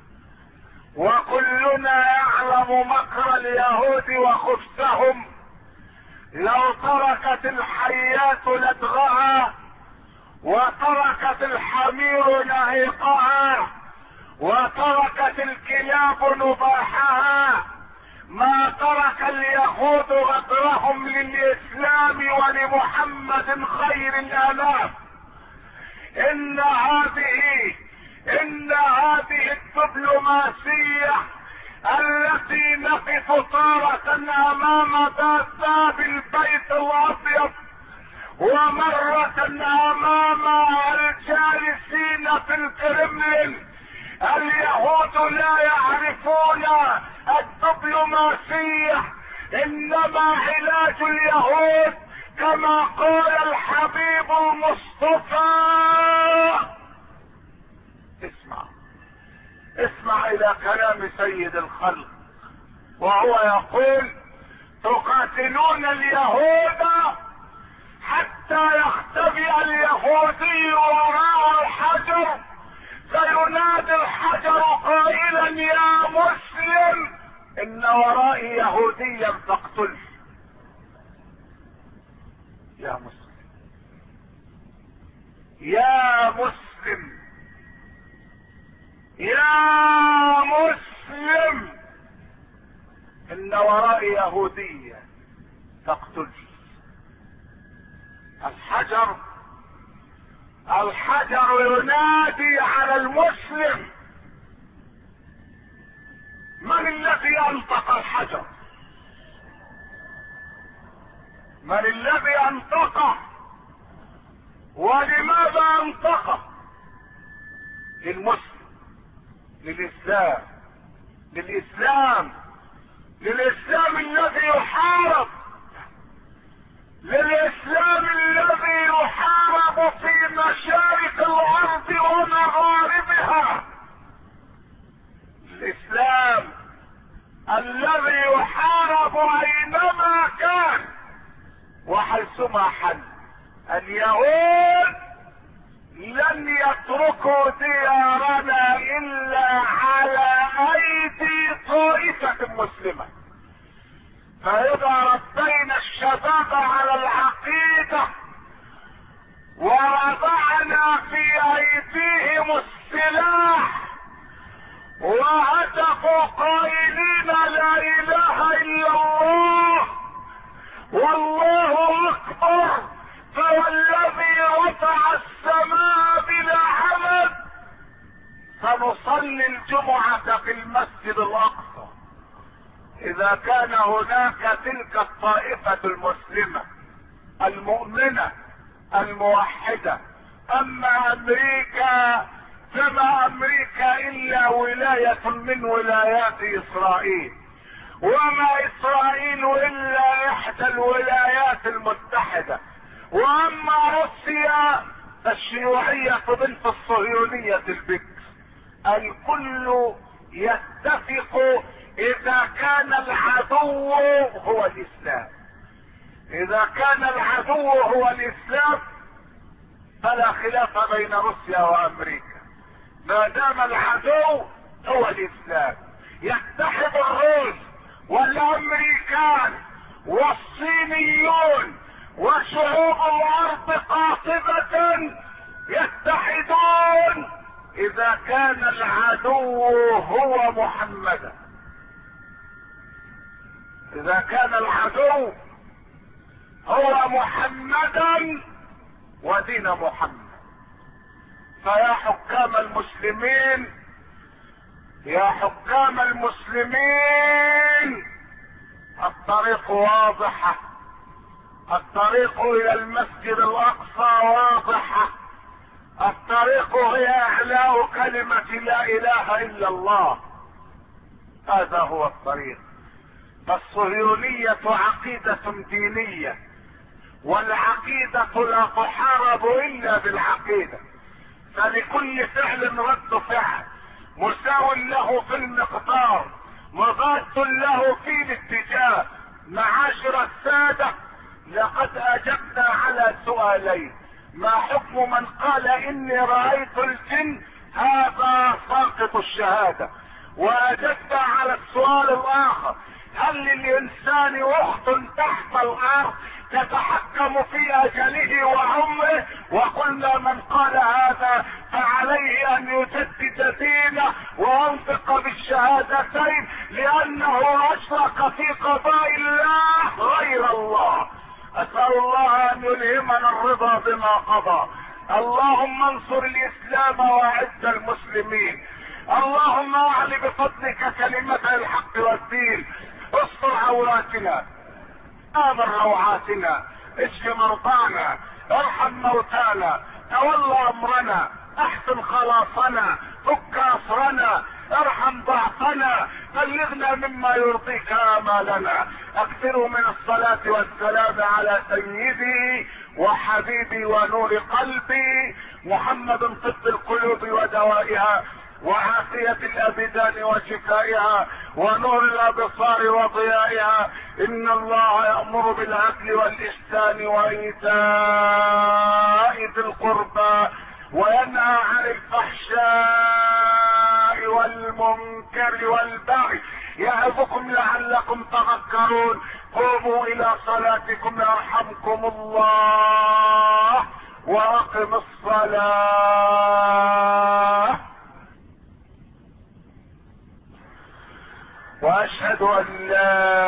وكلنا يعلم مكر اليهود وخبثهم. لو تركت الحيات لدغها وتركت الحمير نهيقها وتركت الكلاب نباحها ما ترك اليهود غدرهم للإسلام ولمحمد خير الآلاف. إن هذه إن هذه الدبلوماسية التي نقف تارة امام باب البيت الابيض ومرة امام الجالسين في الكرملين، اليهود لا يعرفون الدبلوماسية، انما علاج اليهود كما قال الحبيب المصطفى. اسمع اسمع الى كلام سيد الخلق وهو يقول: تقاتلون اليهود حتى يختبئ اليهودي وراء الحجر، فينادي الحجر قائلا: يا مسلم ان ورائي يهوديا فاقتله. يا مسلم يا مسلم يا مسلم ان ورائي يهودية تقتل. الحجر الحجر ينادي على المسلم. من الذي انطق الحجر؟ من الذي انطقه؟ ولماذا انطقه؟ للمسلم، للإسلام للإسلام للإسلام الذي يحارب، للإسلام الذي يحارب في مشارق الارض ومغاربها. الاسلام الذي يحارب اينما كان وحيثما حل. اليهود لن يتركوا ديارنا الا على ايدي طائفة مسلمة. فاذا ربينا الشباب على العقيدة ووضعنا في ايديهم السلاح وهتفوا قائلين لا اله الا الله والله اكبر فوالذي رفع السماء بلا عمد، سنصلي الجمعة في المسجد الاقصى. اذا كان هناك تلك الطائفة المسلمة المؤمنة الموحدة. اما امريكا فما امريكا الا ولاية من ولايات اسرائيل، وما اسرائيل الا احدى الولايات المتحدة. واما روسيا فالشيوعية بنت الصهيونية البكر. الكل يتفق اذا كان العدو هو الاسلام. اذا كان العدو هو الاسلام فلا خلاف بين روسيا وامريكا. ما دام العدو هو الاسلام يتحد الروس والامريكان والصينيون وشعوب الارض قاطبة يتحدون اذا كان العدو هو محمدا. اذا كان العدو هو محمدا ودين محمد. فيا حكام المسلمين يا حكام المسلمين الطريق واضحة. الطريق الى المسجد الاقصى واضحة. الطريق هي اعلاء كلمة لا اله الا الله. هذا هو الطريق. فالصهيونية عقيدة دينية، والعقيدة لا تحارب الا بالعقيدة. فلكل فعل رد فعل مساو له في المقدار مضاد له في الاتجاه. معاشر السادة، لقد اجبنا على سؤالين. ما حكم من قال اني رأيت الجن؟ هذا ساقط الشهادة. واجبنا على السؤال الاخر: هل للانسان اخت تحت الارض تتحكم في اجله وعمره؟ وقلنا من قال هذا فعليه ان يجدد دينه وينطق بالشهادتين، لانه اشرك في قضاء الله غير الله. اسأل الله ان يلهمنا الرضا بما قضى. اللهم انصر الاسلام واعز المسلمين. اللهم اعل بفضلك كلمة الحق والدين. استر عوراتنا، امن روعاتنا، اشف مرضانا، ارحم موتانا، تولى امرنا، احسن خلاصنا، فك اسرنا، ارحم ضعفنا، بلغنا مما يرضيك امالنا. اكثروا من الصلاة والسلام على سيدي وحبيبي ونور قلبي محمد، طب القلوب ودوائها وعافية الابدان وشفائها ونور الابصار وضيائها. ان الله يأمر بالعدل والاحسان وايتاء ذي القربى وينهى عن الفحشاء والمنكر والبغي يعظكم لعلكم تذكرون. قوموا الى صلاتكم يرحمكم الله واقم الصلاة. واشهد ان لا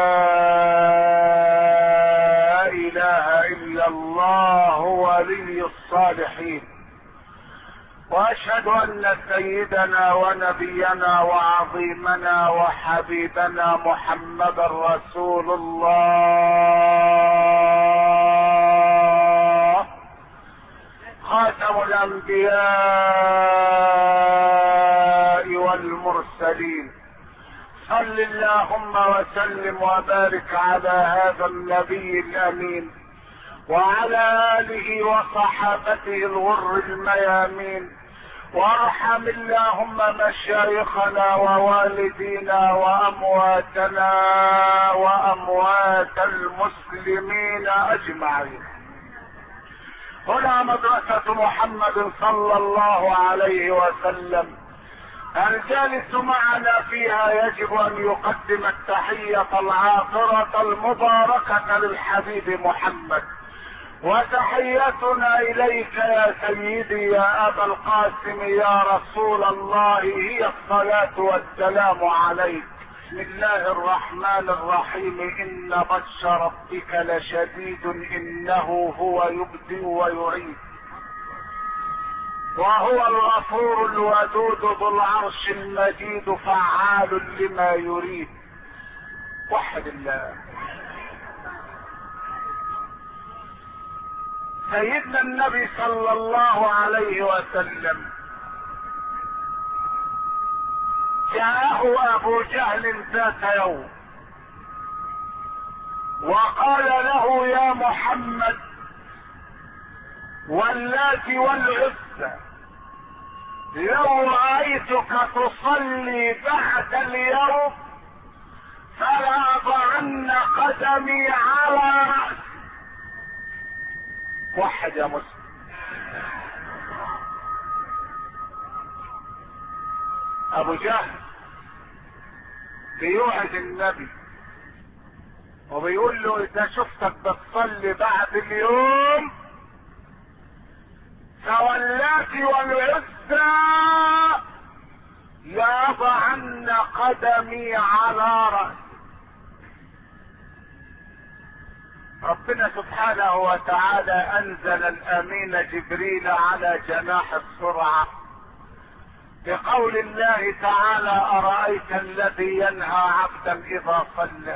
اله الا الله ولي الصالحين، واشهد ان سيدنا ونبينا وعظيمنا وحبيبنا محمدا رسول الله خاتم الانبياء والمرسلين. صل اللهم وسلم وبارك على هذا النبي الامين وعلى آله وصحابته الغر الميامين، وارحم اللهم مشايخنا ووالدينا وامواتنا واموات المسلمين اجمعين. هنا مدرسة محمد صلى الله عليه وسلم، الجالس معنا فيها يجب ان يقدم التحية العاطرة المباركة للحبيب محمد، وتحيتنا اليك يا سيدي يا ابا القاسم يا رسول الله هي الصلاة والسلام عليك. بسم الله الرحمن الرحيم. ان بطش ربك لشديد انه هو يبدئ ويعيد، وهو الغفور الودود ذو العرش المجيد فعال لما يريد. وحد الله. سيدنا النبي صلى الله عليه وسلم جاءه ابو جهل ذات يوم وقال له يا محمد واللات والعزى لو رأيتك تصلي بعد اليوم فلأضعن قدمي على رأسي. وحد يا مسلم. ابو جهل بيوعد النبي وبيقول له اذا شفتك بتصلي بعد اليوم فواللات والعزى لأضعن قدمي على رأسي. ربنا سبحانه وتعالى انزل الامين جبريل على جناح السرعة بقول الله تعالى ارايت الذي ينهى عبدا اذا صلى،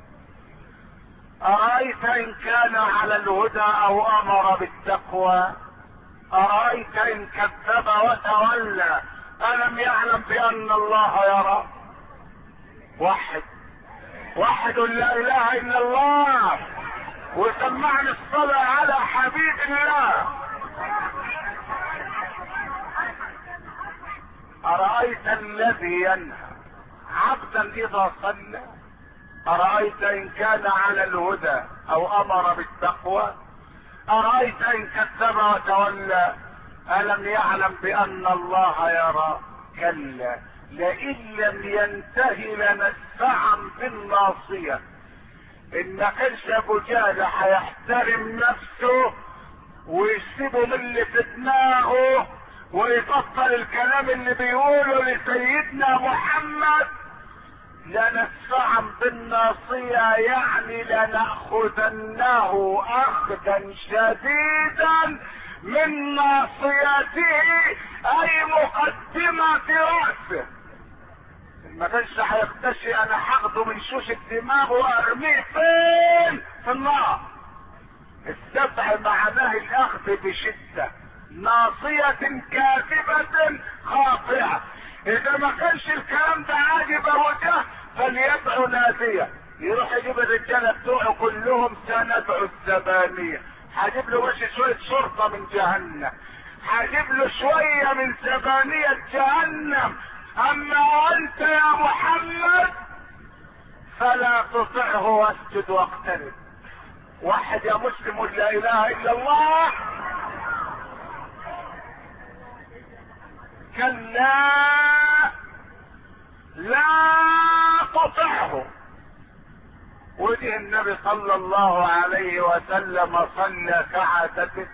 ارايت ان كان على الهدى او امر بالتقوى، ارايت ان كذب وتولى الم يعلم بان الله يرى. وحد وحد لا اله الا الله وسمعني الصلاة على حبيب الله. أرأيت الذي ينهى عبدا إذا صلى، أرأيت إن كان على الهدى أو أمر بالتقوى، أرأيت إن كذب وتولى ألم يعلم بأن الله يرى. كلا لئن لم ينتهي لنسفعا بالناصية. ان كانش ابو جهل هيحترم نفسه ويسيبه من اللي في دماغه ويبطل الكلام اللي بيقوله لسيدنا محمد لنسفعا بالناصية، يعني لنأخذنه اخذا شديدا من ناصيته اي مقدمة رأسه. ما كانش هيختشي انا هاخده من شوش الدماغ وارميه فين؟ في النار. السبع معناه الاخذ بشدة، ناصية كاذبة خاطئة. اذا ما كانش الكلام ده عاجب ابو جهل فليدعو نادية، يروح يجيب الرجالة بتوعه كلهم سندعو الزبانية، هجيب له وش شوية شرطة من جهنم، هجيب له شوية من زبانية جهنم. اما انت يا محمد فلا تطعه واسجد واقترب. واحد يا مسلم لا اله الا الله. كلا لا تطعه. وجه النبي صلى الله عليه وسلم صلى كعادته،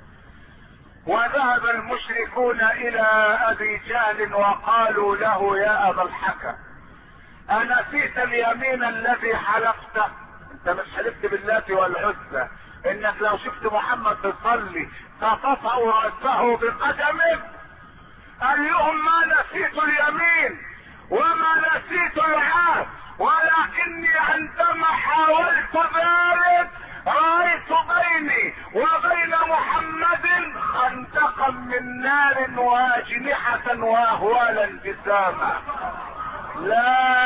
وذهب المشركون الى ابي جهل وقالوا له يا ابا الحكم انسيت اليمين الذي حلفته؟ انت مش حلفت باللات والعزى انك لو شفت محمد بيصلي ستطأ رأسه بقدمك؟ قال لهم ما نسيت اليمين وما نسيت العهد، ولكني عندما حاولت ذلك رأيت بيني وبين محمد خندقا من نار واجنحة واهوالا جساما. لا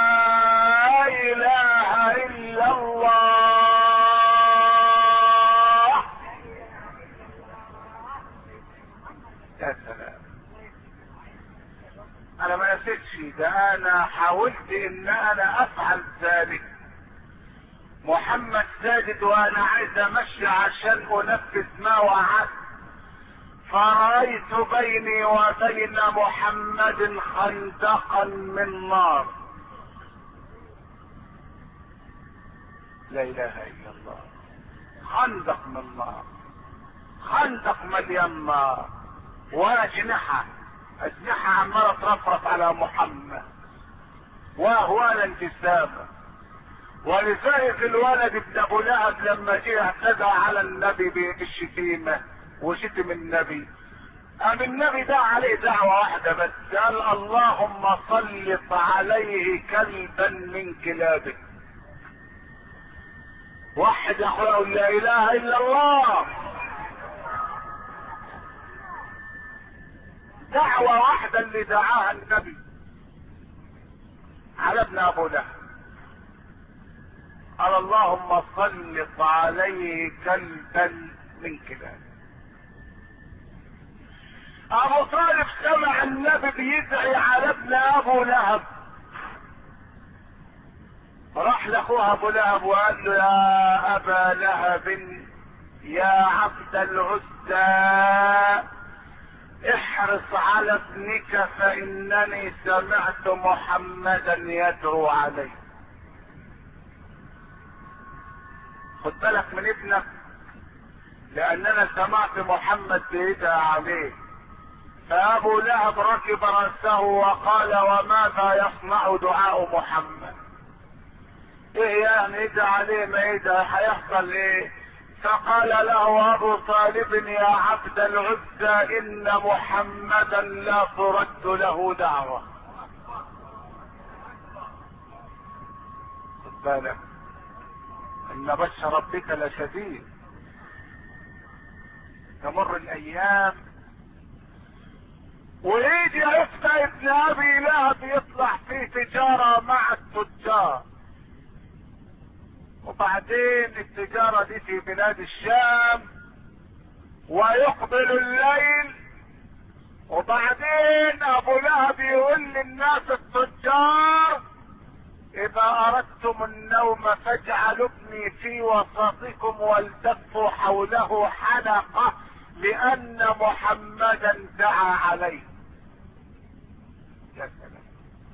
اله الا الله يا سلام. انا ما نسيتش ده، انا حاولت ان انا افعل ذلك. محمد ساجد وانا عايز امشي عشان انفذ ما وعدت، فرأيت بيني وبين محمد خندقا من نار. لا اله الا الله. خندق من نار، خندق مليان نار، واجنحه اجنحه عماله ترفرف على محمد، واهوال انتسابه. ولذلك الولد ابن ابو لهب لما جه اعتدى على النبي بالشتيمه وشتم النبي، قام النبي دعا عليه دعوه واحده بس، قال اللهم سلط عليه كلبا من كلابك. واحد يقول لا اله الا الله. دعوة واحدة اللي دعاها النبي على ابن ابو لهب، قال اللهم سلط عليه كلبا من كلابه. ابو طالب سمع النبي بيدعي على ابن ابو لهب، راح لاخوه ابو لهب وقال له يا ابا لهب يا عبد العزى احرص على ابنك فانني سمعت محمدا يدعو عليه. خد بالك من ابنك، لان انا سمعت محمد بيدعى عليه. فابو لهب ركب راسه وقال وماذا يصنع دعاء محمد؟ ايه يعني يدعى عليه؟ ما يدعى هيحصل ايه؟ فقال له ابو طالب يا عبد العزى ان محمدا لا ترد له دعوة. خد بالك ان بطش ربك لشديد. تمر الايام ويجي عفتة ابن ابي لهب يطلع في تجارة مع التجار، وبعدين التجارة دي في بلاد الشام، ويقبل الليل، وبعدين ابو لهب يقول للناس التجار اذا اردتم النوم فاجعلوا ابني في وسطكم والتفوا حوله حلقة لان محمدا دعا عليه. يا سلام.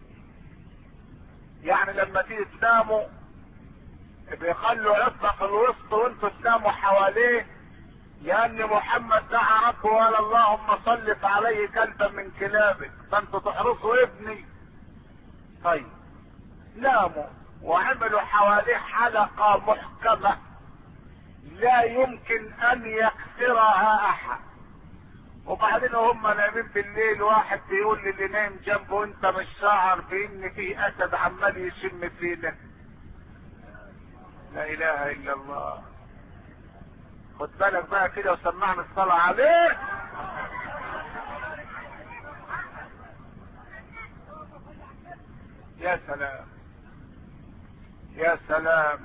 يعني لما تيجي تناموا بيخلوا عصا في الوسط وانتوا تناموا حواليه، لان محمد دعا ربه وقال اللهم سلط عليه كلبا من كلابك، فانتوا تحرسوا ابني. طيب ناموا وعملوا حواليه حلقة محكمة لا يمكن ان يكسرها احد. وبعدين هم نايمين بالليل، واحد بيقول للي نايم جنبه انت مش شاعر بان في اسد عمال يشم فينا؟ لا اله الا الله. خد بالك بقى كده وسمعنا الصلاة عليه. يا سلام يا سلام.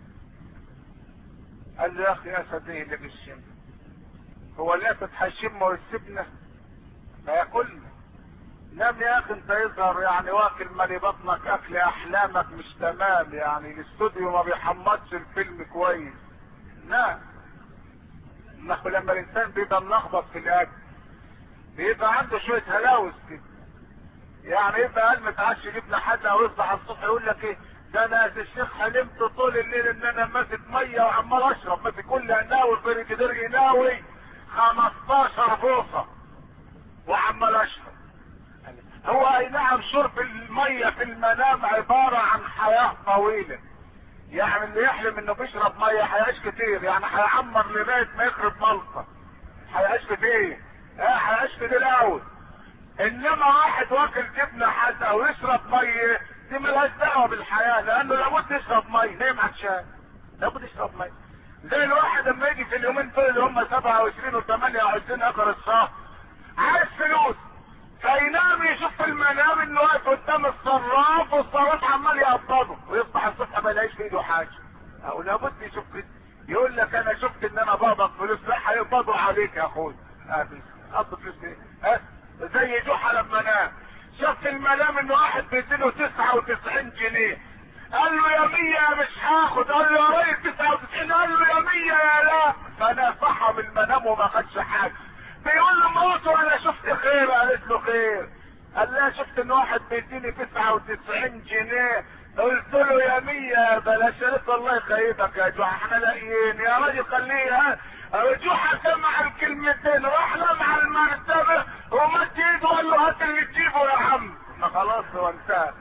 قال له يا اخي اسد ايه اللي بالشم؟ هو الاسد هيشم ويسيبنا؟ ما ياكلنا. نام يا اخي انت يظهر يعني واكل مالي بطنك اكل احلامك مش تمام، يعني الاستوديو ما بيحمضش الفيلم كويس. نام. لما الانسان بيبقى ملخبط في الاكل بيبقى عنده شويه هلاوس كده، يعني يبقى قال متعشى جبنا حد او يصبح الصبح يقول لك ايه ده انا يا الشيخ حلمت طول الليل ان انا ماسك ميه وعمال اشرب، ماسك كل اناوي في رجلي ناوي خمستاشر بوصه وعمال اشرب. هو اي نعم شرب الميه في المنام عباره عن حياه طويله، يعني اللي يحلم انه بيشرب ميه هيعيش كتير، يعني هيعمر لغايه ما يخرب ملطه، هيعيش كتير. اه هيعيش كتير قوي. انما واحد واكل جبنه حد او يشرب ميه دي ملهاش دعوه بالحياه، لانه لابد يشرب ميه. ليه ما عطشان؟ لابد يشرب ميه. زي الواحد لما يجي في اليومين دول اللي هم سبعة وعشرين وثمانية وعشرين اخر الشهر عايز فلوس، فينام يشوف في المنام انه واقف قدام الصراف والصراف عمال يقبضه، ويصبح الصبح ما يلاقيش في ايده حاجه. او لابد يشوف كده، يقول لك انا شفت ان انا بقبض فلوس، لا هيقبضوا عليك يا اخويا. حط فلوس ايه؟ ها؟ زي جحا لما نام شاف في المنام ان واحد بيديله تسعة وتسعين جنيه، قال له يا مية مش هاخد، قال له يا راجل تسعة وتسعين، قال له يا مية يا لا. فانا صحى من المنام وما خدش حاجه. بيقول له مراته انا شفت خير، قالت له خير. قال لها شفت ان واحد بيديني تسعة وتسعين جنيه، قلت له يا مية بلاش. قالت الله يخيبك يا جحا احنا لاقيين يا راجل خليها. جحا سمع الكلمتين راح لمع المرتبه ومد ايده وقال له هات اللي تجيبه يا عم. خلاص هو انتهى.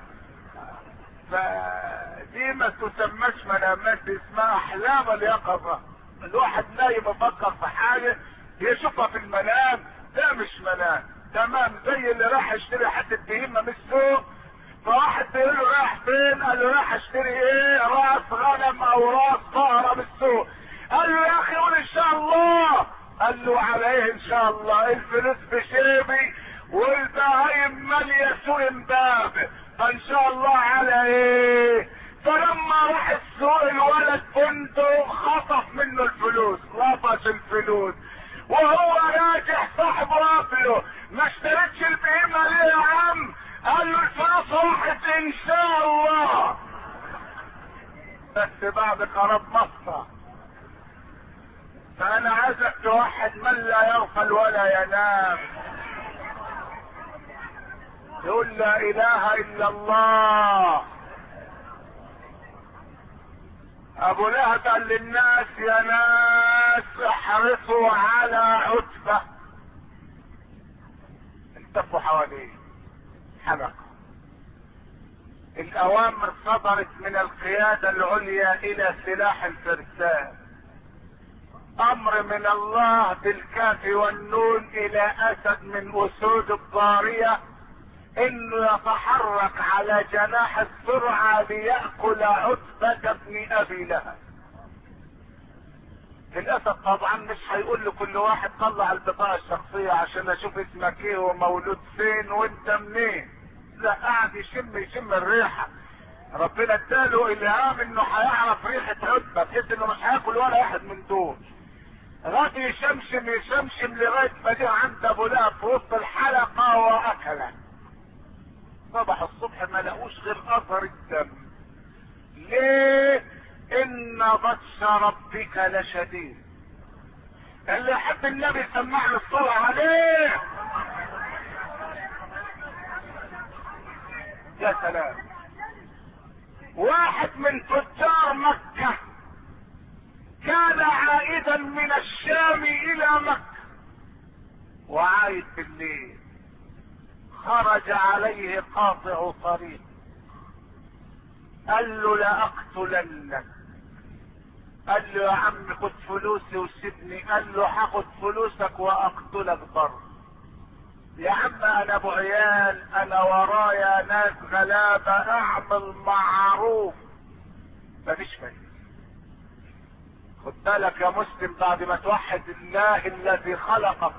فدي ما تسمىش منامات، دي اسمها احلام اليقظه. الواحد نايم يفكر في حاجه يشوفها في المنام، ده مش منام. تمام زي اللي راح يشتري حته بهيمه من السوق، فواحد بيقول له رايح فين؟ قال له رايح اشتري ايه؟ راس غنم او راس بقره من السوق. قال له يا اخي قول ان شاء الله. قال له على ايه ان شاء الله؟ الفلوس بشيبي والبهايم ماليه سوق امبابه، فان شاء الله على ايه؟ فلما راح السوق الولد بنته خطف منه الفلوس، لطش الفلوس وهو راجع صاحبه قابله ما اشتريتش البهيمه ليه يا عم؟ قال له الفلوس راحت ان شاء الله، بس بعد خراب مصر. فانا عايزك توحد من لا يغفل ولا ينام، يقول لا اله الا الله. ابو لهب قال للناس يا ناس احرصوا على عتبة، التفوا حواليه حلقة. الاوامر صدرت من القيادة العليا الى سلاح الفرسان، امر من الله بالكاف والنون الى اسد من اسود الضارية انه يتحرك على جناح السرعة ليأكل عتبة ابن ابي لهب. الاسد طبعا مش هيقول لكل واحد طلع البطاقة الشخصية عشان اشوف اسمك ايه ومولود فين وانت منين، لا قاعد يشم يشم الريحة. ربنا اداله الهام انه هيعرف ريحة عتبة بحيث انه مش هياكل ولا واحد من دول. غادي يشمشم يشمشم لغاية ما جه عند ابو لهب في وسط الحلقة واكله. صبح الصبح ما لقوش غير اثر الدم. ليه؟ ان بطش ربك لشديد. اللي يحب النبي سمعنا الصلاة عليه. يا سلام. واحد من تجار مكة كان عائدا من الشام الى مكة وعايد بالليل، خرج عليه قاطع طريق قال له لاقتلنك. قال له يا عم خد فلوسي وسيبني. قال له هاخد فلوسك واقتلك بره. يا عم انا ابو عيال، انا ورايا ناس غلابه، اعمل معروف. مفيش فايده. خد بالك يا مسلم بعد ما توحد الله الذي خلقك،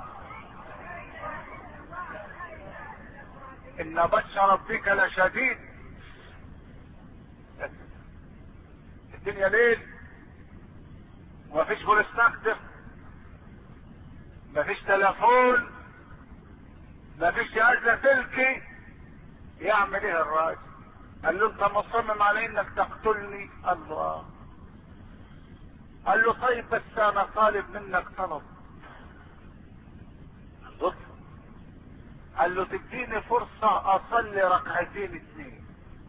ان بطش ربك لشديد. الدنيا ليل ومفيش بوليس نكتب، مفيش تليفون، مفيش اجهزه تلكي. يعمل ايه الراجل؟ قال له انت مصمم على انك تقتلني؟ قال له اه. قال له طيب بس انا طالب منك طلب. قال له تديني فرصة اصلي ركعتين اتنين.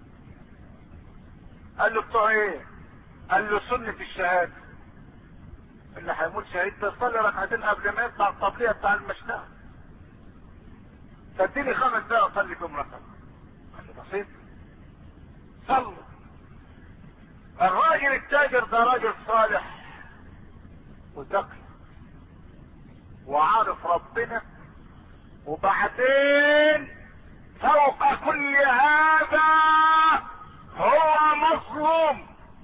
قال له بتوع ايه؟ قال له سنة الشهادة، اللي هيموت شهيد بيصلي ركعتين قبل ما يطلع الطبلية بتاع المشتاق. تديني خمس دقايق اصلي بهم ركعة. قال له بسيط، صلوا. الراجل التاجر ده راجل صالح وذكي وعارف ربنا، وبعدين فوق كل هذا هو مظلوم،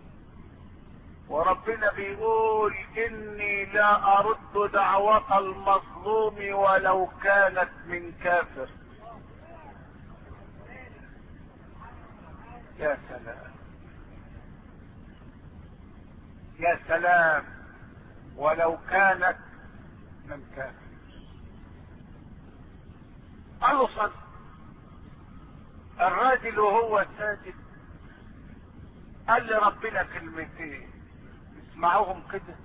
وربنا بيقول اني لا ارد دعوة المظلوم ولو كانت من كافر. يا سلام يا سلام، ولو كانت من كافر. قال له صل. الراجل وهو ساجد قال لربنا كلمتين اسمعوهم كده.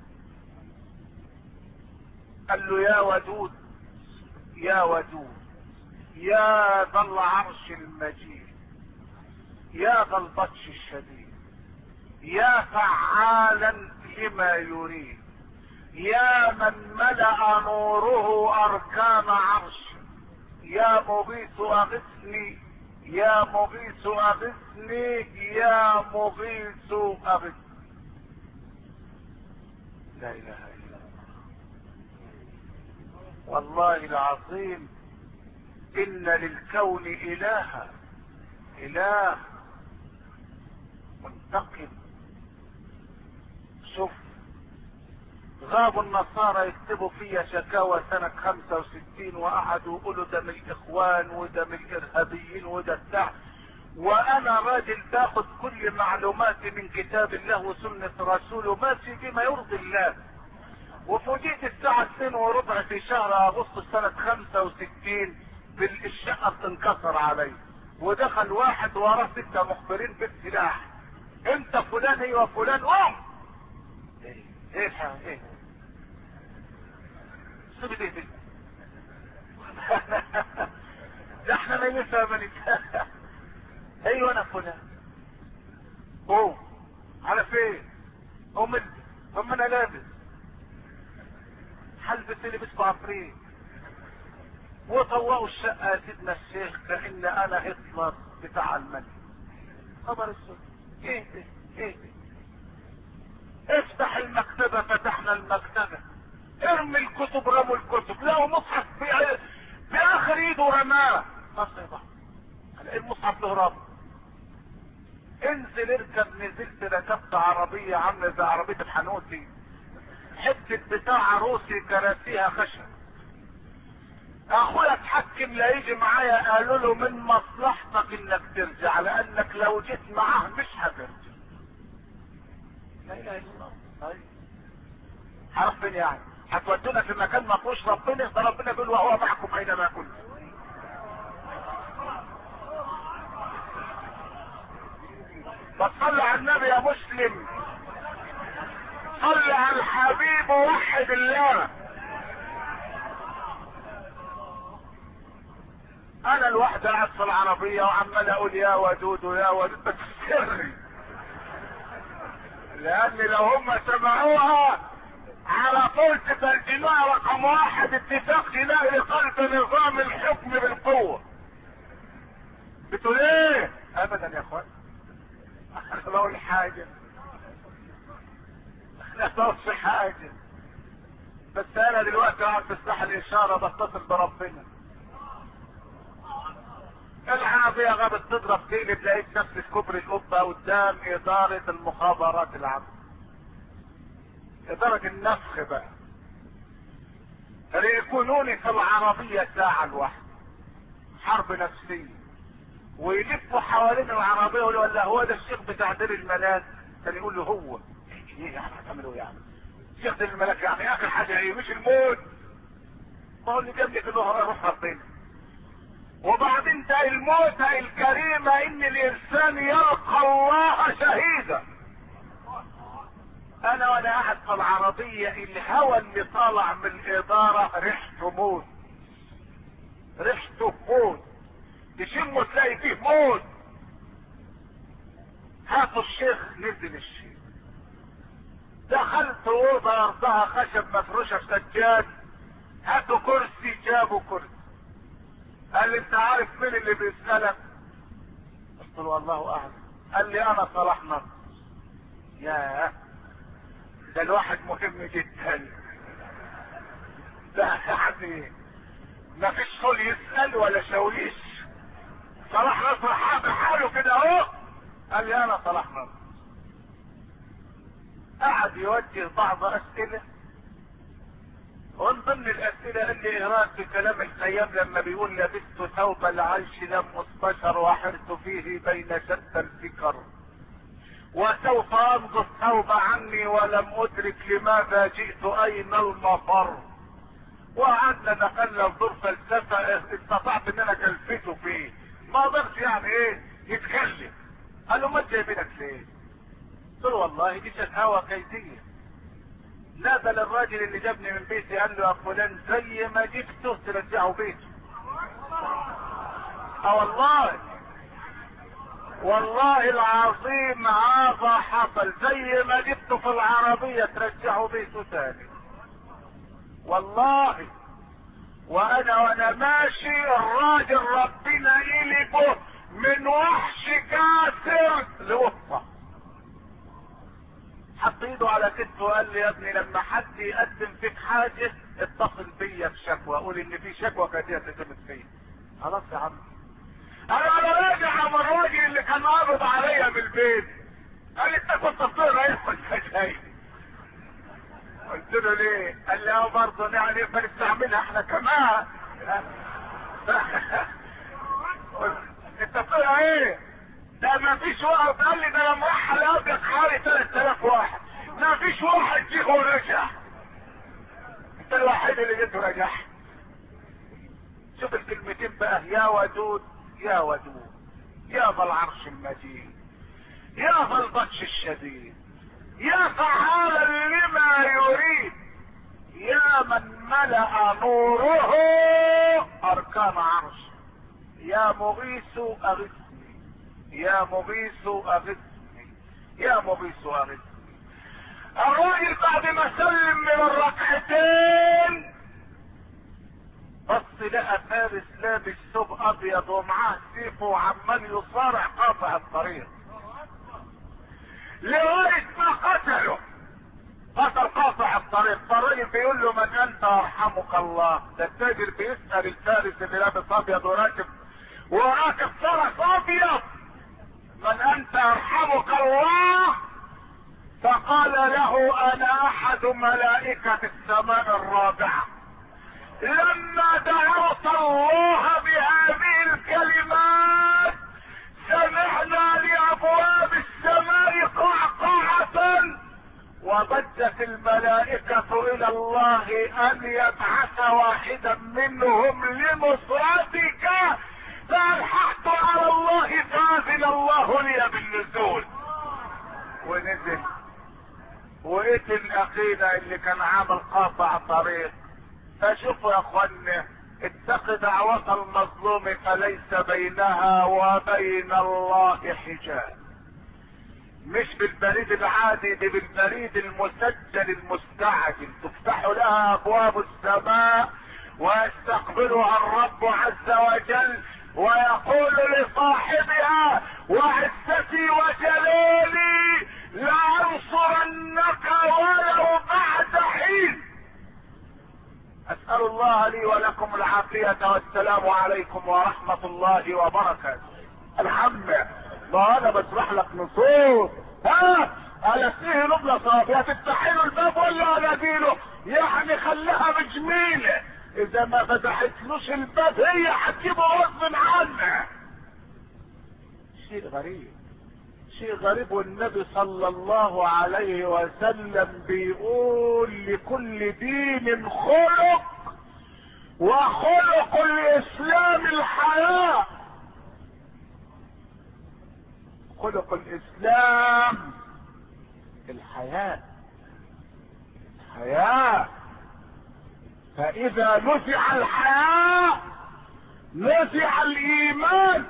قال له يا ودود يا ودود يا ذا العرش المجيد يا ذا البطش الشديد يا فعالا لما يريد يا من ملأ نوره أركان عرش يا مغيث أغثني يا مغيث أغثني يا مغيث أغثني. لا إله إلا الله. والله العظيم إن للكون إلها، إله منتقم. شوف غابوا النصارى يكتبوا فيها شكاوى سنة خمسة وستين وقعدوا يقولوا ده من الإخوان وده من الإرهابيين وده بتاع، وأنا راجل باخد كل معلوماتي من كتاب الله وسنة رسوله ماشي بما يرضي الله. وفوجئت الساعة اثنين وربع في شهر أغسطس سنة خمسة وستين بالشقة بتنكسر علي، ودخل واحد وراه ستة مخبرين بالسلاح. انت فلان ايوه فلان قوم. ايه ايه ايه سيب ايه دي ده احنا ما يفهمني. ايوه انا فلان قوم. على فين؟ قوم انت. قوم انا لابس حلبس اللي بيسكو عفريت وطوقوا الشقة يا سيدنا الشيخ كأن انا هتلر بتاع الملك. خبر السوق ايه ايه ايه افتح المكتبة. فتحنا المكتبة. ارمي الكتب. رموا الكتب. لقوا مصحف في في اخر ايده رماه. مصيبة. الاقي المصحف له رمى. انزل اركب. نزلت ركبت عربية عاملة زي عربية الحنوتي، حتة بتاع روسي كراسيها خشب. اخويا اتحكم لا يجي معايا. قالوا له من مصلحتك انك ترجع لانك لو جيت معاه مش هترجع. لا اله الا الله. طيب عارف فين يعني؟ هتودونا في مكان ما فيهوش ربنا؟ ده ربنا بيقول وهو معكم اينما كنتم. فصلي على النبي يا مسلم. صلي على الحبيب ووحد الله. انا الواحد قاعد في العربية وعمال اقول يا ودود يا ودود بس سري، لان لو هم سمعوها على طول تترجمها رقم واحد اتفاق جنائي قلب نظام الحكم بالقوة. بتقول ايه؟ ابدا يا اخوان انا بقول حاجة انا بقولش حاجة، بس انا دلوقتي قاعد تفتح الاشارة بتصل بربنا. العربية غابت تضرب تقلب لقيت نفسي في كوبري القبة قدام ادارة المخابرات العامة، ادارة النفخ بقى. يكونوني في العربية ساعة الواحدة حرب نفسية، ويلفوا حوالين العربية يقولوا ولا هو ده الشيخ بتاع دير الملاك؟ كان يقول له هو ايه يعني هتعملوا يعني؟ الشيخ دير الملاك يعني اخر حاجة ايه؟ مش الموت؟ ما هو اللي جنبك انه هروح ربنا. وبعدين ده الموتة الكريمة ان الانسان يلقى الله شهيدا. انا وانا قاعد في العربية الهوى اللي طالع من الادارة ريحته موت، ريحته موت، تشمه تلاقي فيه موت. هاتوا الشيخ. نزل الشيخ. دخلت اوضه ارضها خشب مفروشه بسجاد. هاتوا كرسي. جابوا كرسي. قال لي انت عارف مين اللي بيسألك؟ قلت له والله اعلم. قال لي انا صلاح نصر. ياه ده الواحد مهم جدا. ده يعني ما فيش صول يسأل ولا شاويش. صلاح نصر حاب حاله كده اهو. قال لي انا صلاح نصر. قعد يوجه بعض اسئله، ومن ضمن الاسئله قال لي ايه رايك في كلام الخيام لما بيقول لبست ثوب العيش لم استشر وحرت فيه بين شتى الفكر وسوف امضي الثوب عني ولم ادرك لماذا جئت اين المفر وقعدنا دخلنا في دور فلسفه، استطعت ان انا كلفته فيه، ما قدرش يعني ايه يتكلم. قال له ما جايبينك ليه؟ قلت له والله دي شكاوى كيديه. نادى للراجل اللي جابني من بيتي قال له يا فلان زي ما جبته ترجعه بيته. اه والله والله العظيم هذا حصل، زي ما جبته في العربية ترجعه بيته تاني والله. وانا وانا ماشي الراجل ربنا قلبه من وحش كاسر لوفة، حط ايده على كتفه وقال لي يا ابني لما حد يقدم فيك حاجة اتصل بيا بشكوى، اقول ان في شكوى كانت تتمت فيا. خلاص يا عم. انا انا راجع من الراجل اللي كان قابض عليا من البيت، قال لي انت كنت بتقرا ايه وانت جاي؟ قلت له ليه؟ قال لي اه برضه يعني بنستعملها احنا كمان. انت بتقرا ايه؟ ده ما فيش واحد. قال لي ده انا مرحل ابيض حوالي ثلاث آلاف واحد، ما فيش واحد جه ورجع، انت الوحيد اللي جيت ورجع. شوف الكلمتين بقى، يا ودود يا ودود يا ذا العرش المجيد يا ذا البطش الشديد يا فعالا لما يريد يا من ملأ نوره اركان عرش، يا مغيث اغثني يا مغيث اغثني يا مغيث اغثني. الراجل بعد ما سلم من الركعتين بص لقى فارس لابس ثوب ابيض ومعاه سيفه وعمال يصارع قاطع الطريق لغايه ما قتله. قتل قاطع الطريق، فالراجل بيقول له من انت يرحمك الله. ده التاجر بيسال الفارس اللي لابس ابيض وراكب وراكب فرس ابيض من انت يرحمك الله؟ فقال له انا احد ملائكه السماء الرابعه، لما دعوت الله بهذه الكلمات سمعنا لابواب السماء قعقعة وضجت الملائكة الى الله ان يبعث واحدا منهم لنصرتك، فالحقت على الله فاذن الله لي بالنزول. ونزل وقتل اخينا اللي كان عامل قاطع طريق. فشوفوا يا اخوانا، اتق دعوة المظلوم فليس بينها وبين الله حجاب. مش بالبريد العادي، دي بالبريد المسجل المستعجل، تفتح لها ابواب السماء ويستقبلها الرب عز وجل ويقول لصاحبها وعزتي وجلالي لأنصرنك ولو بعد حين. اسأل الله لي ولكم العافية والسلام عليكم ورحمة الله وبركاته. الحمد ما انا بشرح لك نصوص، ها الاسيه نبلة صافية تفتحي له الباب ولا اناديله؟ يعني خليها بجميلة، اذا ما فتحتلوش الباب هي هتجيبه غصب عنها. شيء غريب شيء غريب. والنبي صلى الله عليه وسلم بيقول لكل دين خلق، وخلق الاسلام الحياة. خلق الاسلام الحياة الحياة فاذا نزع الحياة نزع الايمان.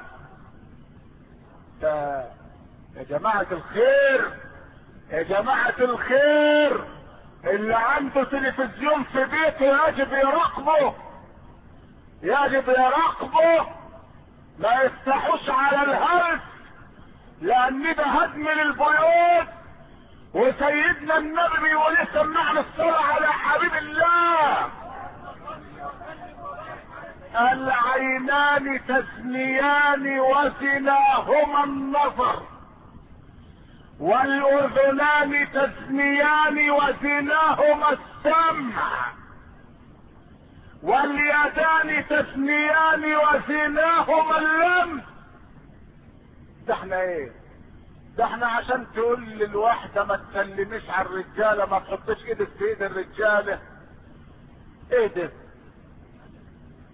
يا جماعة الخير يا جماعة الخير، اللي عنده تلفزيون في بيته يجب يراقبه يجب يراقبه ما يفتحوش على الهرس، لان ده هدم للبيوت. وسيدنا النبي بيقول سمعنا الصلاة على حبيب الله. العينان تزنيان وزناهما النظر، والاذنان تزنيان وزناهما السمع، واليدان تزنيان وزناهما اللمس. ده احنا ايه؟ ده احنا عشان تقول للواحدة ما تسلميش على الرجالة، ما تحطش ايدك في ايد الرجالة. ايه ده؟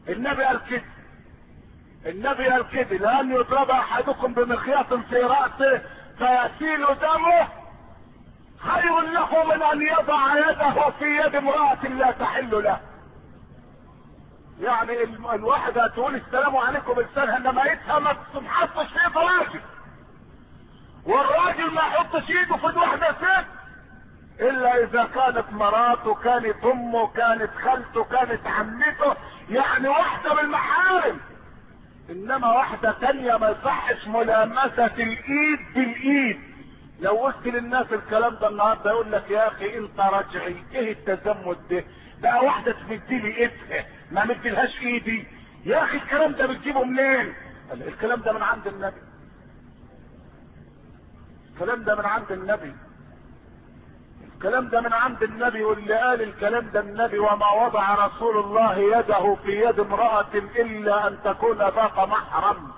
النبي قال كده، النبي قال كده: لان يضرب احدكم بمخيط في رأسه فيسيل دمه خير له من ان يضع يده في يد امرأة لا تحل له. يعني الواحد هتقول السلام عليكم بلسانها، انما ايدها ما تحطش في ايد راجل، والراجل ما يحطش ايده في ايد واحده ست الا اذا كانت مراته، كانت امه، كانت خالته، كانت عمته، يعني واحده من المحارم. انما واحده تانية ما يصحش ملامسه الايد بالايد. لو قلت للناس الكلام ده النهارده يقول لك يا اخي انت رجعي، ايه التزمت ده؟ بقى واحده تمدلي ايدها ما مديلهاش ايدي؟ يا اخي الكلام ده بتجيبه منين؟ الكلام ده من عند النبي، الكلام ده من عند النبي، الكلام ده من عند النبي. واللي قال الكلام ده النبي: وما وضع رسول الله يده في يد امرأة الا ان تكون ذات محرم.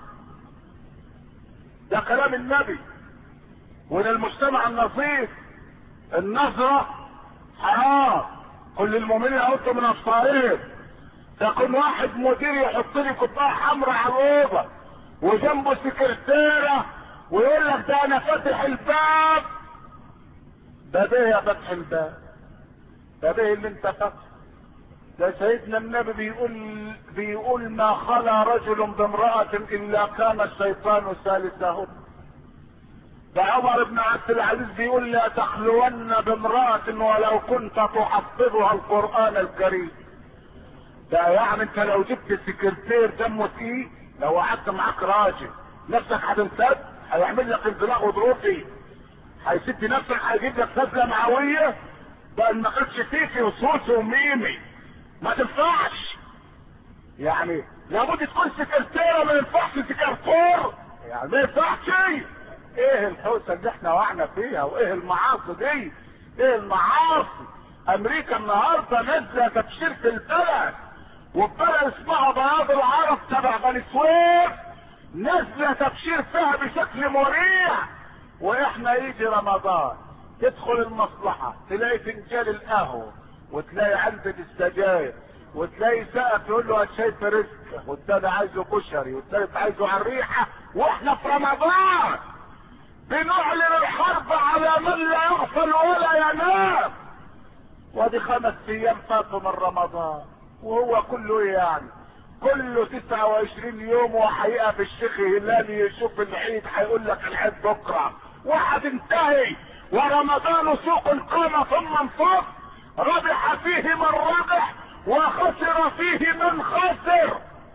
ده كلام النبي. وده المجتمع النظيف النظرة حرام. كل المؤمنين يغضوا من ابصارهم. تكون واحد مدير يحط لي قبعة حمراء على الاوضه وجنبه سكرتيره ويقول لك ده انا فاتح الباب. ده ده يا فتح الباب، ده ده اللي انت فاتح. ده سيدنا النبي بيقول بيقول ما خلا رجل بامرأة الا كان الشيطان ثالثهم. ده عمر بن عبد العزيز بيقول: لا تخلون بامرأة ولو كنت تحفظها القرآن الكريم. ده يعني انت لو جبت سكرتير دمه تقيل، لو قعدت معاك راجل نفسك هتنسد، هيعمل لك انزلاق غضروفي، هيسد نفسك، هيجيب لك نزله معويه. ده ما كانش فيكي وصوصي وميمي، ما تنفعش. يعني لابد تكون سكرتيره، ما ينفعش سكرتور، يعني ما ينفعش. ايه الحوسه اللي احنا وقعنا فيها؟ وايه المعاصي دي؟ ايه المعاصي؟ امريكا النهارده نازله تبشير في البلد، وبلد اسمها بياض العرب تبع بني سويف نازله تبشير فيها بشكل مريع. واحنا يجي رمضان تدخل المصلحه تلاقي فنجان القهوه، وتلاقي علبه السجاير، وتلاقي سقف يقول له الشاي في رزق، والتاني عايزه كشري، والتالت عايزه على الريحه. واحنا في رمضان بنعلن الحرب على من لا يغفل ولا ينام. وادي خمس ايام فاتوا من رمضان، وهو كله ايه يعني؟ كله تسعة وعشرين يوم، وحقيقة في الشيخ هلالي يشوف العيد هيقول لك العيد بكره، وهتنتهي. ورمضان سوق قام ثم انفض، ربح فيه من ربح وخسر فيه من خسر.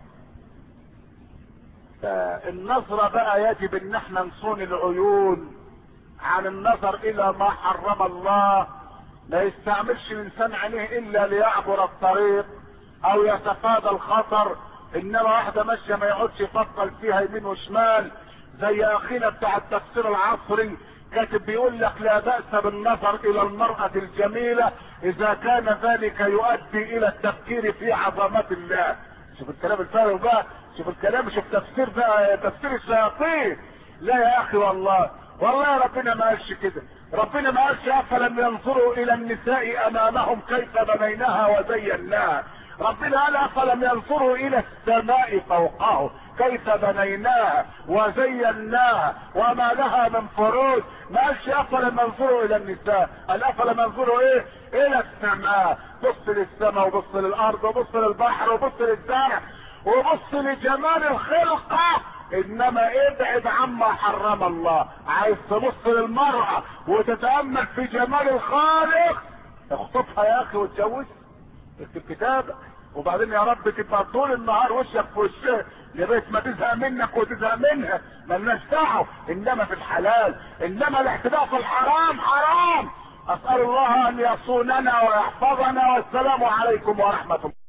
النظرة بقى يجب ان احنا نصون العيون عن النظر الى ما حرم الله. ما يستعملش الانسان عينيه الا ليعبر الطريق او يتفادى الخطر. انما واحده ماشيه ما يقعدش يفكر فيها يمين وشمال. زي اخينا بتاع التفسير العصري كاتب بيقول لك: لا بأس بالنظر الى المرأة الجميلة اذا كان ذلك يؤدي الى التفكير في عظمة الله. شوف الكلام الفارغ بقى، شوف الكلام، شوف تفسير بقى، تفسير الشياطين. لا يا اخي، والله والله ربنا ما قالش كده. ربنا ما قالش: افلم ينظروا الى النساء امامهم كيف بنيناها وزيناها. ربنا قال: افلم ينظروا الى السماء فوقهم كيف بنيناها وزيناها وما لها من فروج. ما قالش افلم ينظروا الى النساء، قال افلم ينظروا ايه؟ الى السماء. بص للسماء وبص للارض وبص للبحر وبص للزرع وبص لجمال الخلقه، انما ابعد عما حرم الله. عايز تبص للمرأة وتتأمل في جمال الخالق، اخطبها يا اخي واتجوزها، اكتب كتابك، وبعدين يا رب تبقى طول النهار وشك في وشها لغايه ما تزهق منك وتزهق منها، مالناش دعوه. انما في الحلال، انما الاعتداء في الحرام حرام. اسال الله ان يصوننا ويحفظنا، والسلام عليكم ورحمه الله.